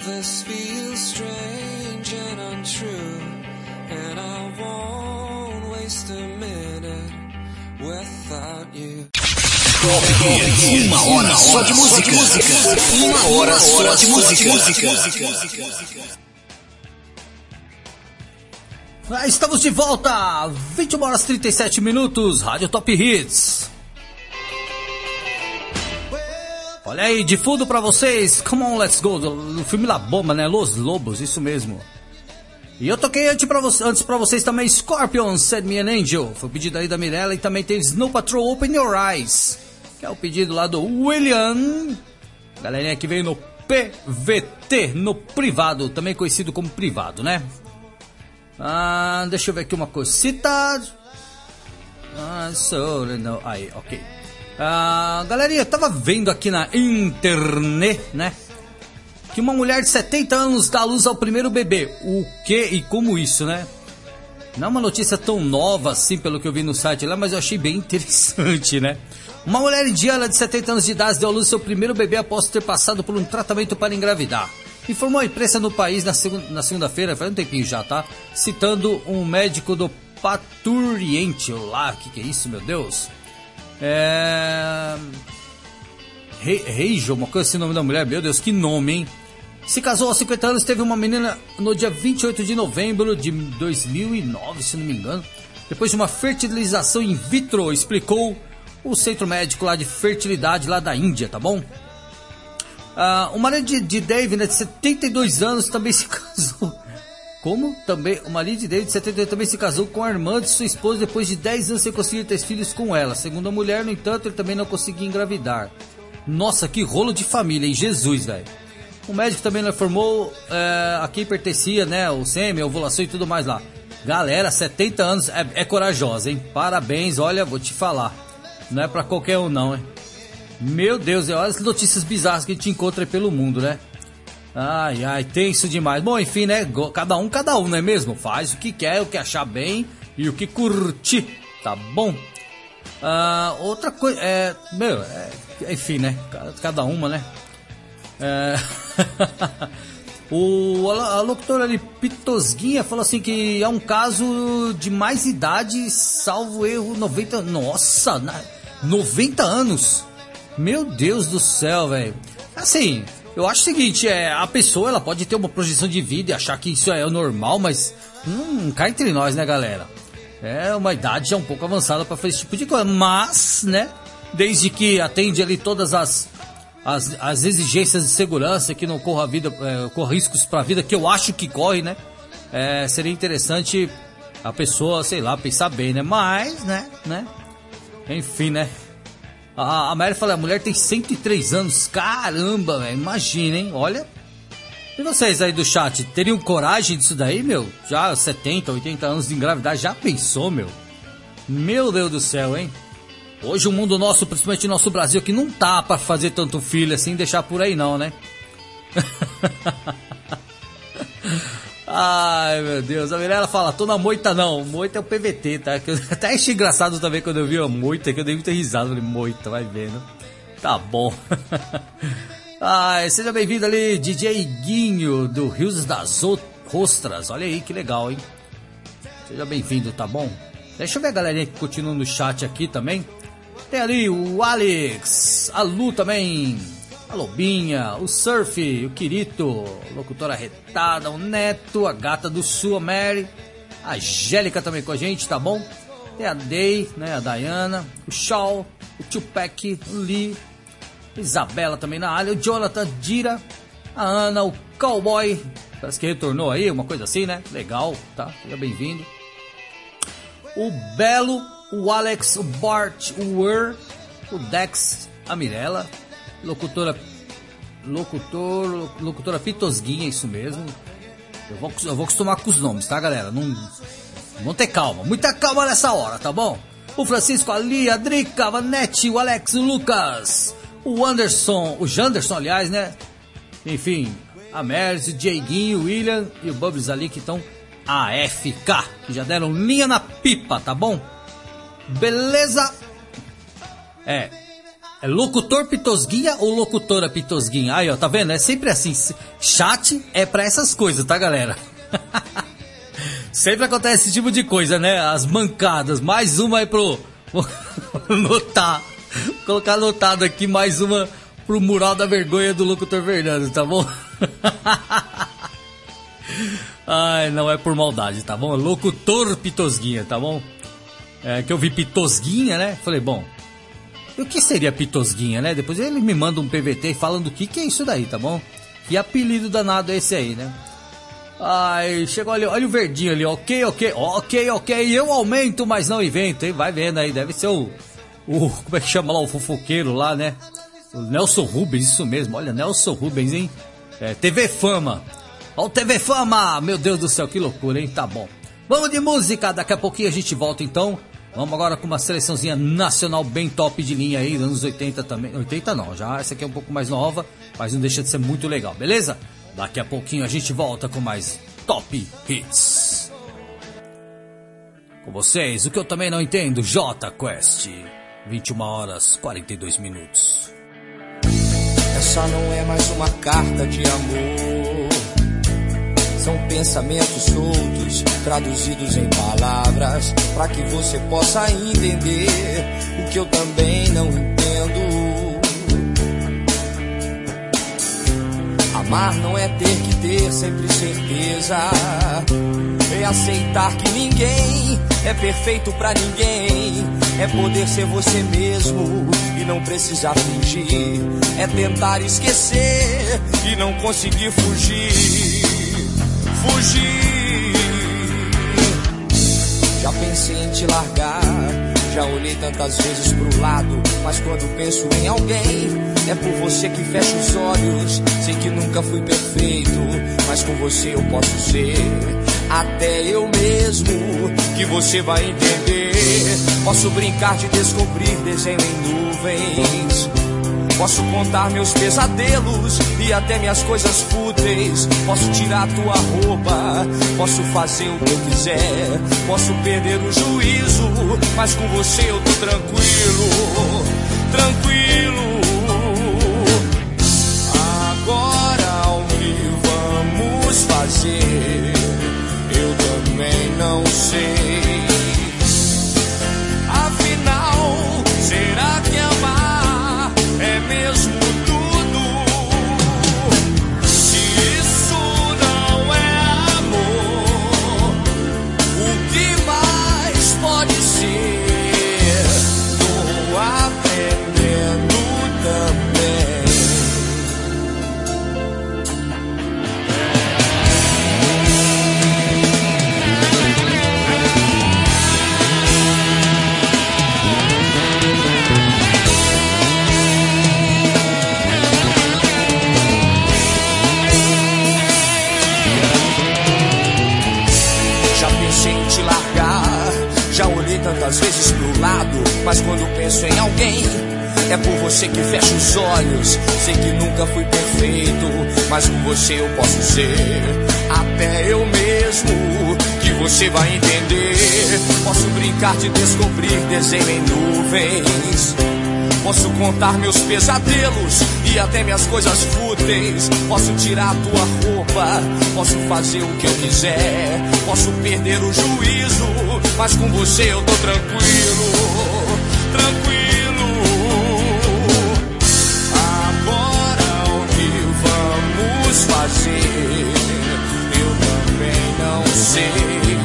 this feels strange and untrue, and I won't waste a minute without you. Uma hora só de música. Uma hora só de música. Estamos de volta, vinte e uma horas e trinta e sete minutos, Rádio Top Hits. Olha aí, de fundo pra vocês, Come On Let's Go, do, do filme La Bomba, né? Los Lobos, isso mesmo. E eu toquei antes pra, vo- antes pra vocês também Scorpion, Send Me An Angel, foi o pedido aí da Mirella, e também tem Snow Patrol, Open Your Eyes, que é o pedido lá do William, galerinha que veio no P V T, no privado, também conhecido como privado, né? Ah, deixa eu ver aqui uma cosita. Ah, so, não, aí, ok. Ah, galerinha, eu tava vendo aqui na internet, né? Que uma mulher de setenta anos dá luz ao primeiro bebê. O que e como isso, né? Não é uma notícia tão nova assim, pelo que eu vi no site lá, mas eu achei bem interessante, né? Uma mulher indiana de setenta anos de idade deu à luz ao seu primeiro bebê após ter passado por um tratamento para engravidar. Informou a imprensa no país na, segun- na segunda-feira, faz um tempinho já, tá? Citando um médico do Parturiente, lá, o que, que é isso, meu Deus? É... Re- Reijo, uma coisa assim, o nome da mulher, meu Deus, que nome, hein? Se casou aos cinquenta anos, teve uma menina no dia vinte e oito de novembro de dois mil e nove, se não me engano. Depois de uma fertilização in vitro, explicou o centro médico lá de fertilidade lá da Índia, tá bom? Ah, o marido de, de Dave, né, de setenta e dois anos, também se casou. Como? Também, o marido de Dave, de setenta e dois, também se casou com a irmã de sua esposa depois de dez anos sem conseguir ter filhos com ela. Segundo a mulher, no entanto, ele também não conseguia engravidar. Nossa, que rolo de família, hein? Jesus, velho. O médico também informou é, a quem pertencia, né, o sêmen, a ovulação e tudo mais lá. Galera, setenta anos é, é corajosa, hein? Parabéns, olha, vou te falar. Não é pra qualquer um, não, hein? Meu Deus, olha as notícias bizarras que a gente encontra aí pelo mundo, né? Ai, ai, tenso demais. Bom, enfim, né? Cada um, cada um, não é mesmo? Faz o que quer, o que achar bem e o que curtir, tá bom? Ah, outra coisa, é... Meu, é, enfim, né? Cada uma, né? É... o, a, a locutora ali, Pitosguinha, falou assim que é um caso de mais idade, salvo erro, noventa... Nossa, noventa anos! Meu Deus do céu, velho. Assim, eu acho o seguinte, é, a pessoa ela pode ter uma projeção de vida e achar que isso é normal, mas não cai entre nós, né, galera? É uma idade já um pouco avançada para fazer esse tipo de coisa, mas, né, desde que atende ali todas as, as, as exigências de segurança, que não corra, vida, é, corra riscos para a vida, que eu acho que corre, né, é, seria interessante a pessoa, sei lá, pensar bem, né, mas, né, né, enfim, né. A, a Mary fala, a mulher tem cento e três anos, caramba, velho, imagina, hein, olha. E vocês aí do chat, teriam coragem disso daí, meu? Já setenta, oitenta anos de engravidar, já pensou, meu? Meu Deus do céu, hein? Hoje o mundo nosso, principalmente o nosso Brasil, que não tá pra fazer tanto filho assim, deixar por aí não, né? Ai, meu Deus, a Mirella fala, tô na moita não, moita é o P V T, tá? Que eu até achei engraçado também quando eu vi a moita, que eu dei muita risada, falei, moita, vai vendo. Tá bom. Ai, seja bem-vindo ali, D J Guinho, do Rios das Ostras, olha aí, que legal, hein? Seja bem-vindo, tá bom? Deixa eu ver a galerinha que continua no chat aqui também. Tem ali o Alex, a Lu também, a Lobinha, o Surf, o Quirito, a locutora Retada, o Neto, a Gata do Sul, a Mary, a Angélica também com a gente, tá bom? Tem a Day, né, a Diana, o Shaw, o Tupac, o Lee, Isabela também na área, o Jonathan, Dira, a Ana, o Cowboy, parece que retornou aí, uma coisa assim, né? Legal, tá? Seja bem-vindo. O Belo, o Alex, o Bart, o Ur, o Dex, a Mirella, locutora, locutor, locutora Pitosguinha, isso mesmo. Eu vou, eu vou acostumar com os nomes, tá, galera? Não, vamos ter calma, muita calma nessa hora, tá bom? O Francisco, a Lia, a Drica, a Vanete, o Alex, o Lucas, o Anderson, o Janderson, aliás, né? Enfim, a Merz, o Dieguinho, o William e o Bubbles ali que estão A F K, que já deram linha na pipa, tá bom? Beleza? É, É locutor Pitosguinha ou locutora Pitosguinha? Aí, ó, tá vendo? É sempre assim. Chat é pra essas coisas, tá, galera? Sempre acontece esse tipo de coisa, né? As mancadas. Mais uma aí pro... Vou anotar. Vou colocar anotado aqui mais uma pro mural da vergonha do locutor Fernando, tá bom? Ai, não é por maldade, tá bom? Locutor Pitosguinha, tá bom? É que eu vi Pitosguinha, né? Falei, bom... O que seria Pitosguinha, né? Depois ele me manda um P V T falando o que, que é isso daí, tá bom? Que apelido danado é esse aí, né? Ai, chegou ali, olha o verdinho ali, ok, ok, ok, ok, eu aumento, mas não invento, hein? Vai vendo aí, deve ser o, o, como é que chama lá, o fofoqueiro lá, né? O Nelson Rubens, isso mesmo, olha, Nelson Rubens, hein? É, T V Fama, ó o T V Fama, meu Deus do céu, que loucura, hein? Tá bom. Vamos de música, daqui a pouquinho a gente volta então. Vamos agora com uma seleçãozinha nacional bem top de linha aí, dos anos oitenta também. oitenta não, já essa aqui é um pouco mais nova, mas não deixa de ser muito legal, beleza? Daqui a pouquinho a gente volta com mais Top Hits. Com vocês, o que eu também não entendo, J Quest. vinte e uma horas, quarenta e dois minutos. Essa não é mais uma carta de amor. São pensamentos soltos, traduzidos em palavras, pra que você possa entender o que eu também não entendo. Amar não é ter que ter sempre certeza, é aceitar que ninguém é perfeito pra ninguém, é poder ser você mesmo e não precisar fingir, é tentar esquecer e não conseguir fugir. Fugir. Já pensei em te largar, já olhei tantas vezes pro lado, mas quando penso em alguém, é por você que fecho os olhos. Sei que nunca fui perfeito, mas com você eu posso ser até eu mesmo, que você vai entender. Posso brincar de descobrir desenho em nuvens, posso contar meus pesadelos e até minhas coisas fúteis. Posso tirar tua roupa, posso fazer o que eu quiser, posso perder o juízo, mas com você eu tô tranquilo, tranquilo. Agora o que vamos fazer, eu também não sei. Afinal, será que amar é mesmo tudo? Se isso não é amor, o que mais pode ser? Tô aprendendo também. Já olhei tantas vezes pro lado, mas quando penso em alguém, é por você que fecho os olhos. Sei que nunca fui perfeito, mas com você eu posso ser até eu mesmo, que você vai entender. Posso brincar de descobrir desenho em nuvens, posso contar meus pesadelos e até minhas coisas fúteis. Posso tirar tua roupa, posso fazer o que eu quiser, posso perder o juízo, mas com você eu tô tranquilo, tranquilo. Agora o que vamos fazer, eu também não sei.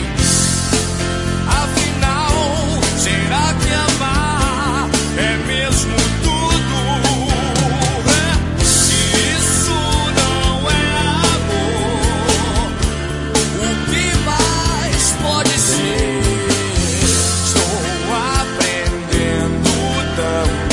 Afinal, será que amar é mesmo tudo? É? Se isso não é amor, o que mais pode ser? Estou aprendendo também.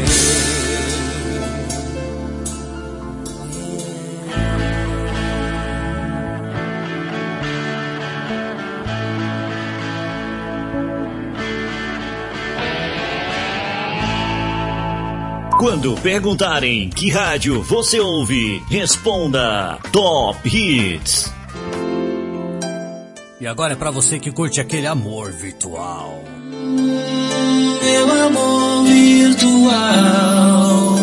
Quando perguntarem que rádio você ouve, responda Top Hits. E agora é pra você que curte aquele amor virtual. Meu amor virtual.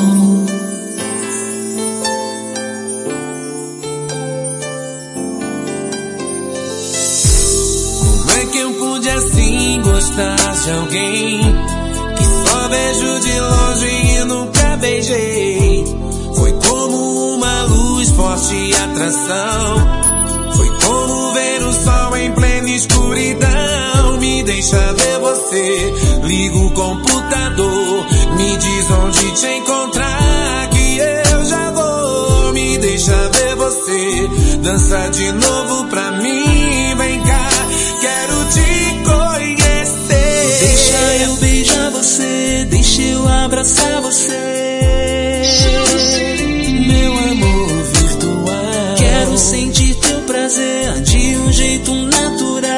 Como é que eu pude assim gostar de alguém que só vejo de longe e nunca beijei? Foi como uma luz, forte atração. Foi como ver o sol em plena escuridão. Me deixa ver você, liga o computador, me diz onde te encontrar, que eu já vou. Me deixa ver você, dança de novo pra mim, vem cá, quero te conhecer. Deixa eu beijar você, deixa eu abraçar você, meu amor virtual. Quero sentir teu prazer de um jeito natural,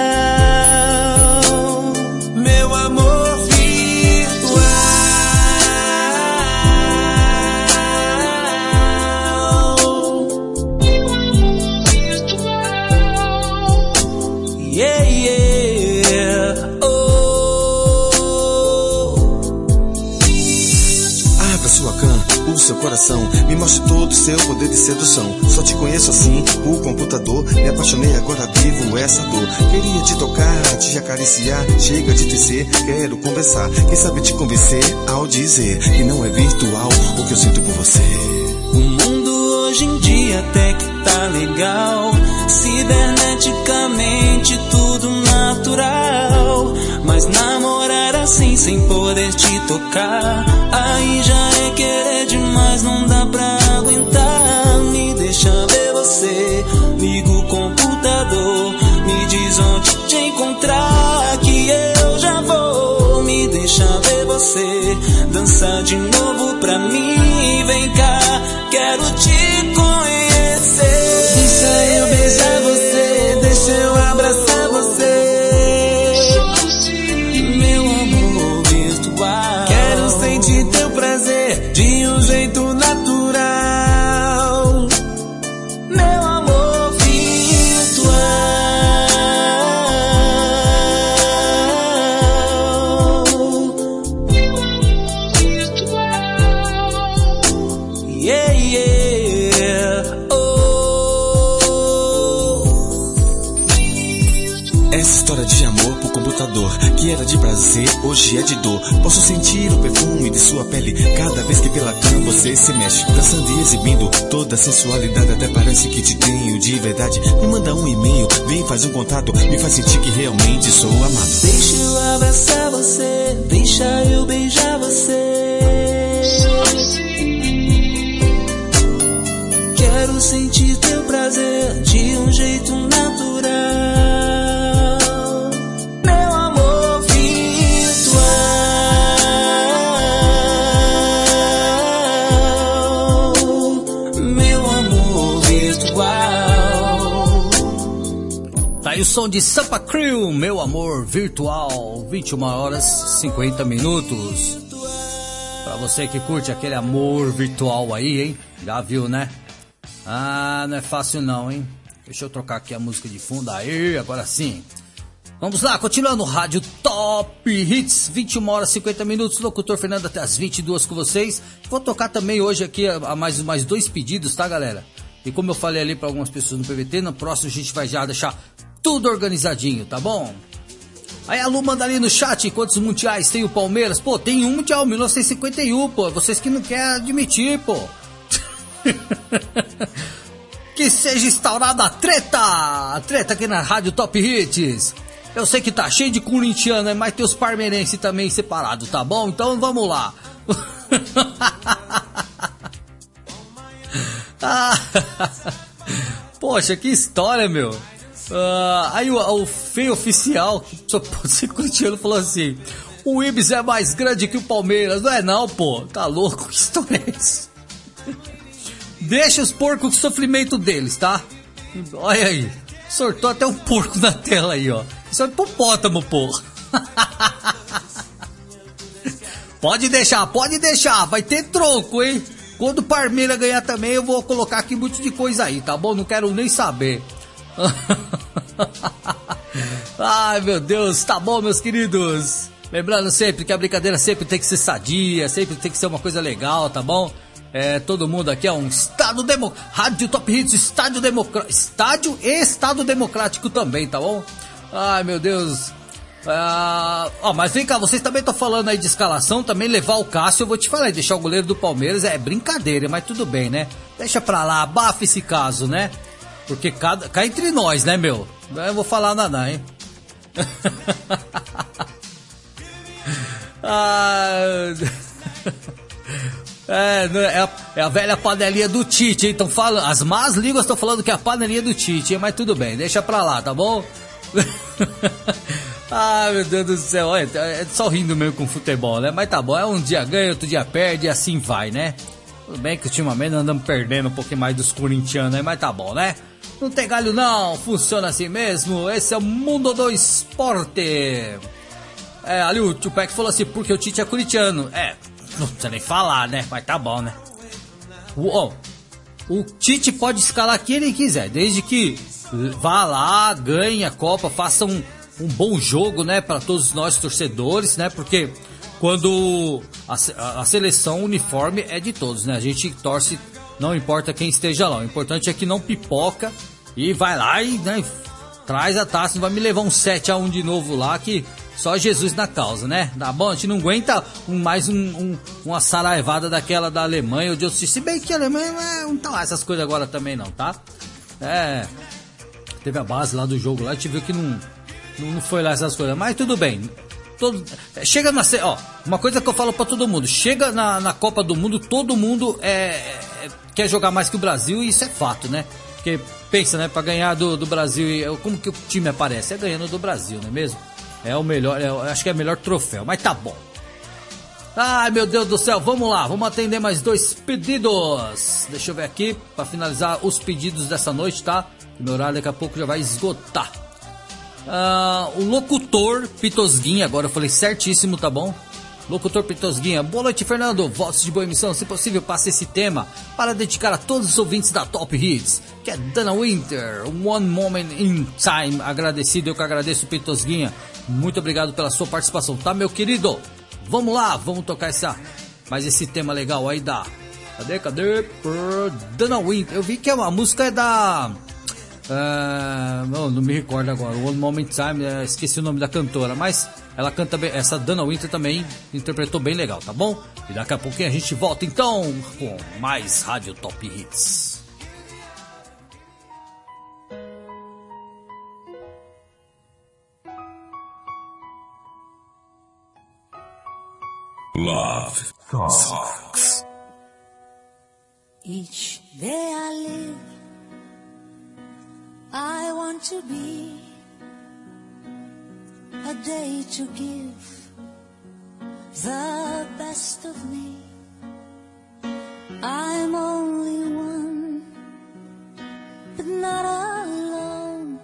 meu amor virtual. Yeah, yeah. Oh. Abra sua cama, o seu coração, me mostre todo o seu poder de sedução. Só te conheço assim, o computador. Me apaixonei, agora vivo essa dor. Queria te tocar, te acariciar, chega de tecer, quero conversar. Quem sabe te convencer ao dizer que não é virtual o que eu sinto por você. O mundo hoje em dia até que tá legal, ciberneticamente tudo natural. Mas namorar assim sem poder te tocar, aí já é querer demais, não dá pra aguentar. Me deixa ver você, liga o computador, me diz onde te encontrar, que eu já vou. Me deixa ver você, dança de novo pra mim, vem cá, quero te conhecer. Deixa eu beijar você, deixa eu abraçar você, meu amor virtual. Quero sentir teu prazer de um jeito natural, meu amor virtual. Yeah, yeah. Oh. Essa história de amor por computador, que era de prazer, hoje é de dor. Posso sentir o perfume de sua pele cada vez que pela cama você se mexe, dançando e exibindo toda a sensualidade. Até parece que te tenho de verdade. Me manda um e-mail, vem, faz um contato, me faz sentir que realmente sou amado. Deixa eu abraçar você, deixa eu beijar você, quero sentir teu prazer de um jeito natural, meu amor virtual, meu amor virtual. Tá aí o som de Sampa Crew, meu amor virtual, vinte e uma horas e cinquenta minutos. Pra você que curte aquele amor virtual aí, hein? Já viu, né? Ah, não é fácil não, hein? Deixa eu trocar aqui a música de fundo. Aí, agora sim. Vamos lá, continuando o Rádio Top Hits, vinte e uma horas e cinquenta minutos. Locutor Fernando até as vinte e duas com vocês. Vou tocar também hoje aqui a mais, mais dois pedidos, tá, galera? E como eu falei ali para algumas pessoas no P V T, no próximo a gente vai já deixar tudo organizadinho, tá bom? Aí a Lu manda ali no chat quantos mundiais tem o Palmeiras. Pô, tem um mundial, mil novecentos e cinquenta e um, pô. Vocês que não querem admitir, pô. Que seja instaurada a treta! A treta aqui na Rádio Top Hits. Eu sei que tá cheio de corintiano, mas tem os parmeirenses também separados, tá bom? Então vamos lá. Ah, poxa, que história, meu. Uh, aí o, o feio oficial, que só pode ser corintiano, falou assim: o Ibis é mais grande que o Palmeiras. Não é não, pô. Tá louco? Que história é essa? Deixa os porcos com o sofrimento deles, tá? Olha aí. Sortou até um porco na tela aí, ó. Isso é hipopótamo, pô. Pode deixar, pode deixar. Vai ter troco, hein? Quando o Palmeiras ganhar também, eu vou colocar aqui um monte de coisa aí, tá bom? Não quero nem saber. Ai, meu Deus. Tá bom, meus queridos. Lembrando sempre que a brincadeira sempre tem que ser sadia, sempre tem que ser uma coisa legal, tá bom? É, todo mundo aqui é um Estado Democrático, Rádio Top Hits, Estádio Democrático, Estádio e Estado Democrático também, tá bom? Ai, meu Deus. Ah, ó, mas vem cá, vocês também estão falando aí de escalação, também levar o Cássio, eu vou te falar, deixar o goleiro do Palmeiras é brincadeira, mas tudo bem, né? Deixa pra lá, abafa esse caso, né? Porque cada, cá entre nós, né, meu? Eu vou falar nada, hein? ah... É, é a, é a velha panelinha do Tite, hein? Tão falando, as más línguas estão falando que é a panelinha do Tite, hein? Mas tudo bem, deixa pra lá, tá bom? Ai, meu Deus do céu, olha, é só rindo mesmo com futebol, né? Mas tá bom, é um dia ganha, outro dia perde e assim vai, né? Tudo bem que ultimamente andamos perdendo um pouquinho mais dos corintianos, né? Mas tá bom, né? Não tem galho não, funciona assim mesmo, esse é o mundo do esporte. É, ali o Tupac falou assim, porque o Tite é corintiano, é... Não precisa nem falar, né? Mas tá bom, né? O, ó, o Tite pode escalar quem ele quiser, desde que vá lá, ganhe a Copa, faça um, um bom jogo, né? Para todos nós torcedores, né? Porque quando a, a, a seleção uniforme é de todos, né? A gente torce, não importa quem esteja lá. O importante é que não pipoca e vai lá e, né, traz a taça. Não vai me levar um sete a um de novo lá que... Só Jesus na causa, né? Tá bom? A gente não aguenta um, mais um, um, uma saraivada daquela da Alemanha ou de outros. Se bem que a Alemanha não tá lá essas coisas agora também não, tá? É... Teve a base lá do jogo lá, a gente viu que não, não foi lá essas coisas. Mas tudo bem. Todo, chega na... Ó, uma coisa que eu falo pra todo mundo. Chega na, na Copa do Mundo, todo mundo é, é, quer jogar mais que o Brasil e isso é fato, né? Porque pensa, né? Pra ganhar do, do Brasil, como que o time aparece? É ganhando do Brasil, não é mesmo? É o melhor, é, acho que é o melhor troféu, mas tá bom. Ai, meu Deus do céu, vamos lá, vamos atender mais dois pedidos. Deixa eu ver aqui, pra finalizar os pedidos dessa noite, tá? O meu horário daqui a pouco já vai esgotar. Ah, o locutor Pitosguinha, agora eu falei certíssimo, tá bom? Locutor Pitosguinha, boa noite, Fernando, votos de boa emissão, se possível, passe esse tema para dedicar a todos os ouvintes da Top Hits, que é Dana Winter, One Moment in Time. Agradecido, eu que agradeço, Pitosguinha. Muito obrigado pela sua participação, tá, meu querido? Vamos lá, vamos tocar essa, mais esse tema legal aí da... Cadê, cadê? Dana Winter. Eu vi que a música é da... Uh, não, não me recordo agora. One Moment in Time, uh, esqueci o nome da cantora, mas ela canta bem. Essa Dana Winter também interpretou bem legal, tá bom? E daqui a pouquinho a gente volta então com mais Rádio Top Hits. Love Songs. Each day I live, I want to be a day to give the best of me. I'm only one, but not alone.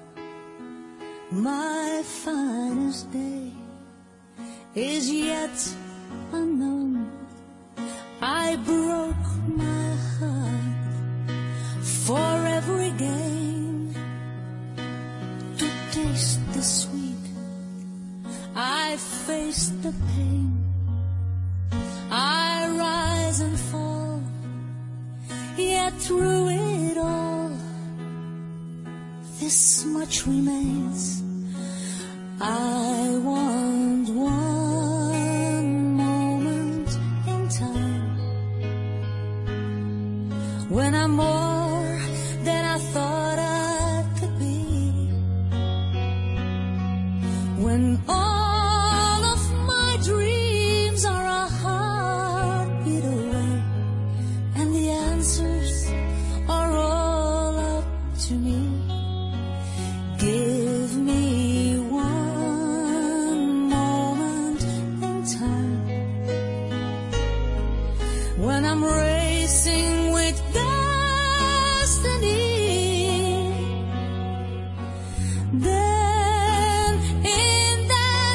My finest day is yet unknown. I broke my heart for every gain to taste the sweet. I faced the pain. I rise and fall, yet through it all, this much remains. I want one moment in time when I'm more than I thought I could be, when all of my dreams are a heartbeat away, and the answers are all up to me. Give me one moment in time when I'm racing with destiny. Then in that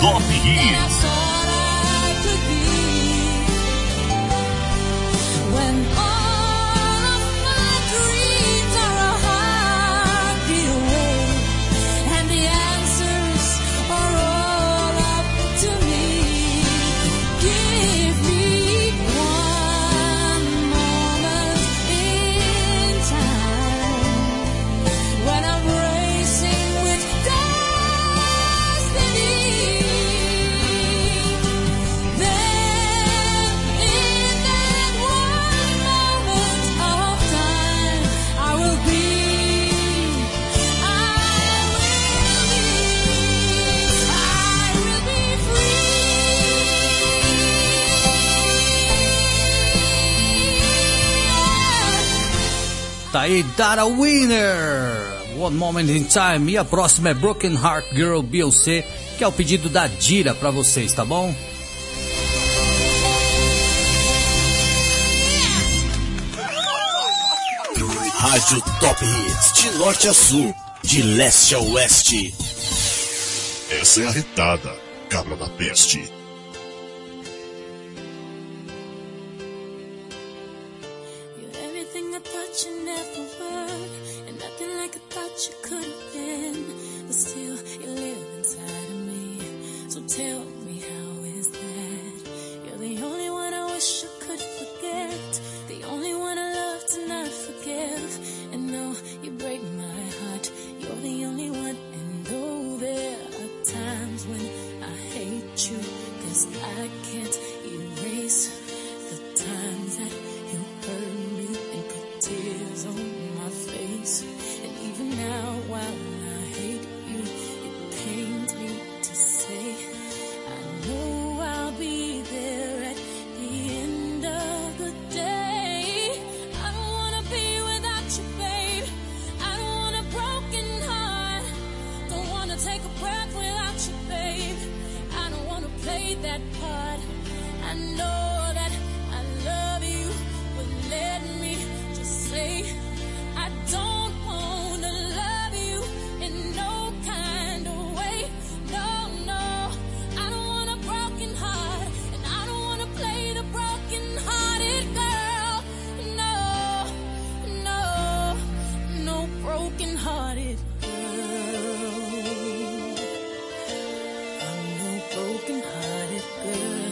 Top Hits. When all of my dreams are a heartbeat away, and the answers are all up to me. Give me one moment in time when I'm racing with destiny. Then in that one moment of time, I will be, I will be, I will be free. Tá aí, Dara Winner, One Moment in Time. E a próxima é Broken Heart Girl Beyoncé, que é o pedido da Dira pra vocês, tá bom? Rádio Top Hits, de norte a sul, de leste a oeste. Essa é a retada, cabra da peste. You're everything I thought you never were, and nothing like I thought you could have been. But still, you live inside of me. So tell me, how is that? You're the only one I wish I could forget, the only one I love to not forgive. And no, you break my heart. You're the only one. And though there are times when I hate you, 'cause I can't erase the times that you hurt me and put tears on my face. And even now, while I hate you, it pains me to say, I know I'll be there at the end of the day. I don't wanna be without you, babe. I don't want a broken heart. Don't wanna take a breath without you, babe. I don't wanna play that part. I know that I love you, but let me just say, I don't wanna love you in no kind of way. No, no, I don't want a broken heart, and I don't wanna play the broken hearted girl. No, no, no broken hearted girl. I'm no broken hearted girl.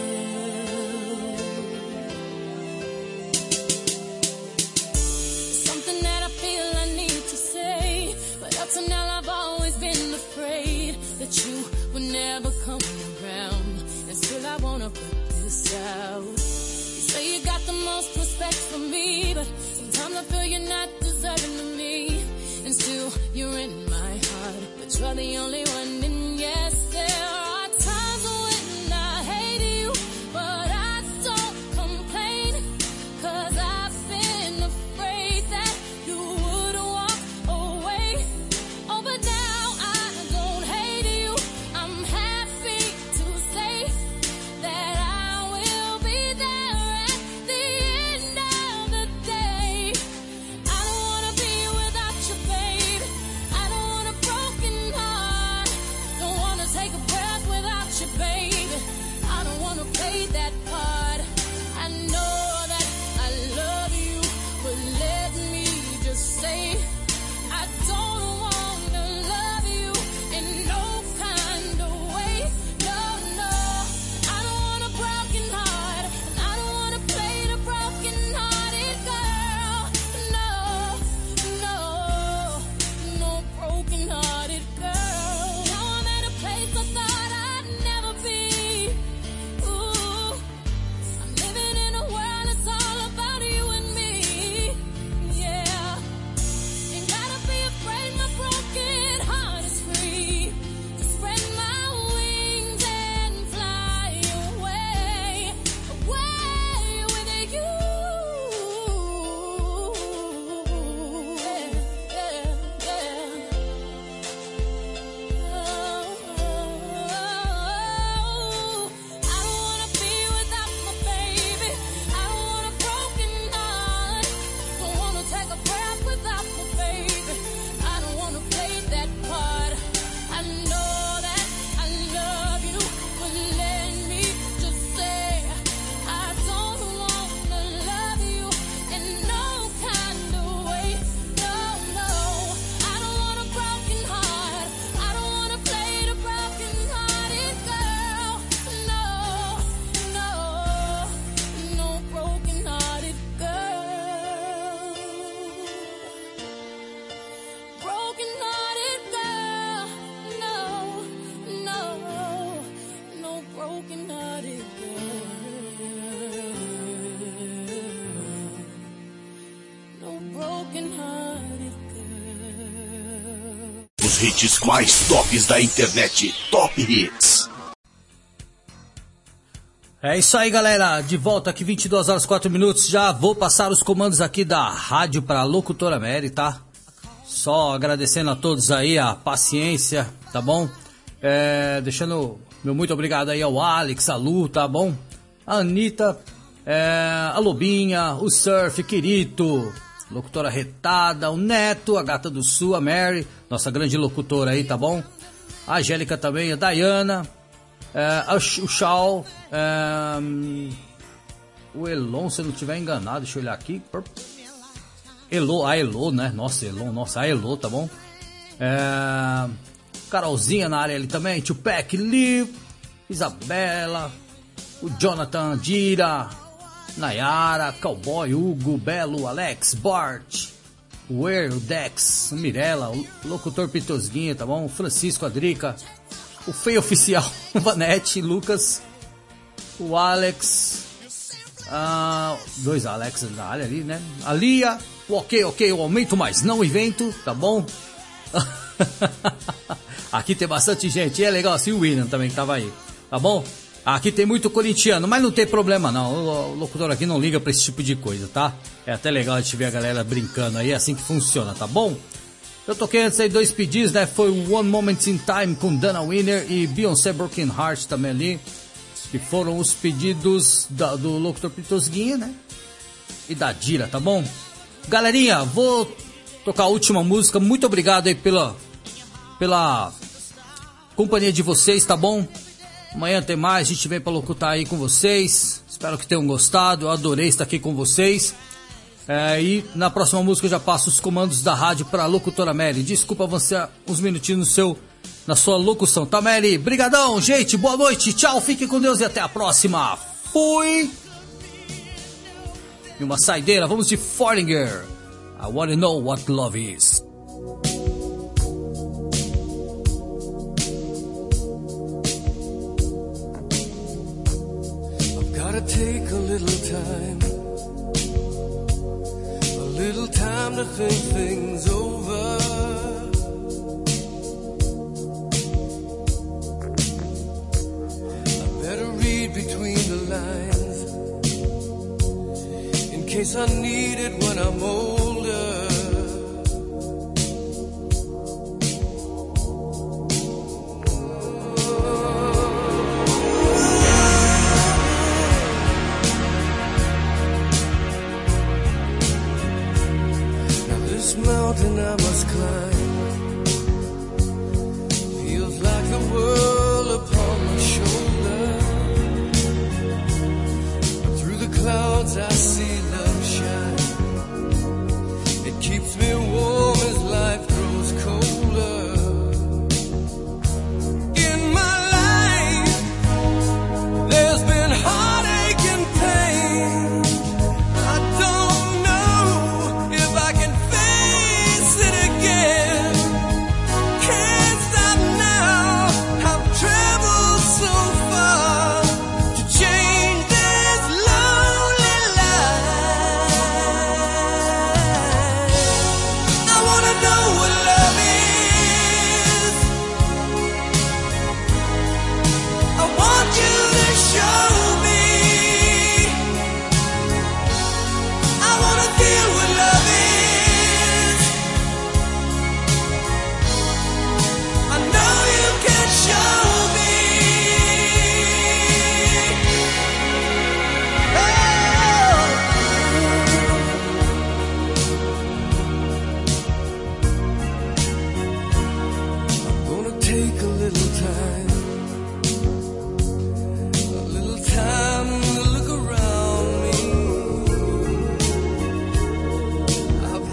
Something that I feel I need to say, but up to now I've always been afraid that you would never come around, and still I wanna put this out. You say you got the most respect for me, but sometimes I feel you're not deserving of me, and still you're in my heart, but you're the only one. And yes, there are times when I hate you, but I don't complain, 'cause I've been afraid that you would walk away. Oh, but now I don't hate you. I'm happy to say that I will be there at the end of the day. I don't wanna be without you, babe. I don't want a broken heart. Don't wanna take a breath without you, baby. I don't wanna play that part. I know that I love you, but let me just say, I don't wanna love you in no kind of way. No, no, I don't want a broken heart, and I don't wanna play the broken hearted girl. No, no, no broken hearted girl. Now I'm at a place I thought I'd never be. Ooh, hits mais tops da internet. Top Hits. É isso aí, galera. De volta aqui, vinte e duas horas e quatro minutos. Já vou passar os comandos aqui da rádio para a locutora Mary, tá? Só agradecendo a todos aí a paciência, tá bom? É, deixando meu muito obrigado aí ao Alex, a Lu, tá bom? A Anitta, é, a Lobinha, o Surf, Quirito, locutora Retada, o Neto, a Gata do Sul, a Mary, nossa grande locutora aí, tá bom? A Angélica também, a Dayana, é, a, o Shaw, é, o Elon, se eu não estiver enganado, deixa eu olhar aqui. Elo, a Elo, né? Nossa, Elon, nossa, a Elo, tá bom? É, Carolzinha na área ali também, Tupac, Liv, Isabela, o Jonathan, Dira, Nayara, Cowboy, Hugo, Belo, Alex, Bart, o Er, o Dex, o Mirella, o locutor Pitosguinha, tá bom? O Francisco, a Drica, o Feio Oficial, o Vanete, Lucas, o Alex, ah, dois Alex na área ali, né? A Lia, o Ok, Ok, eu aumento, mas não invento, tá bom? Aqui tem bastante gente, e é legal assim, o William também que tava aí, tá bom? Aqui tem muito corintiano, mas não tem problema não, o locutor aqui não liga pra esse tipo de coisa, tá? É até legal a gente ver a galera brincando aí, é assim que funciona, tá bom? Eu toquei antes aí dois pedidos, né? Foi o One Moment in Time com Dana Winner e Beyoncé Broken Heart também ali, que foram os pedidos da, do locutor Pitosguinha, né? E da Dira, tá bom? Galerinha, vou tocar a última música, muito obrigado aí pela, pela companhia de vocês, tá bom? Amanhã tem mais, a gente vem pra locutar aí com vocês. Espero que tenham gostado, eu adorei estar aqui com vocês. É, e na próxima música eu já passo os comandos da rádio pra locutora Mary. Desculpa avançar uns minutinhos no seu, na sua locução, tá, Mary? Brigadão, gente, boa noite, tchau, fiquem com Deus e até a próxima. Fui! E uma saideira, vamos de Foreigner. I wanna know what love is. Gotta take a little time, a little time to think things over. I better read between the lines, in case I need it when I'm older. Mountain I must climb feels like the world upon my shoulder. Through the clouds I see love shine. It keeps me warm as life grows colder. In my life there's been heartache and pain. I don't know if I can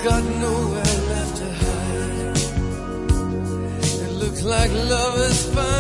like love is fine.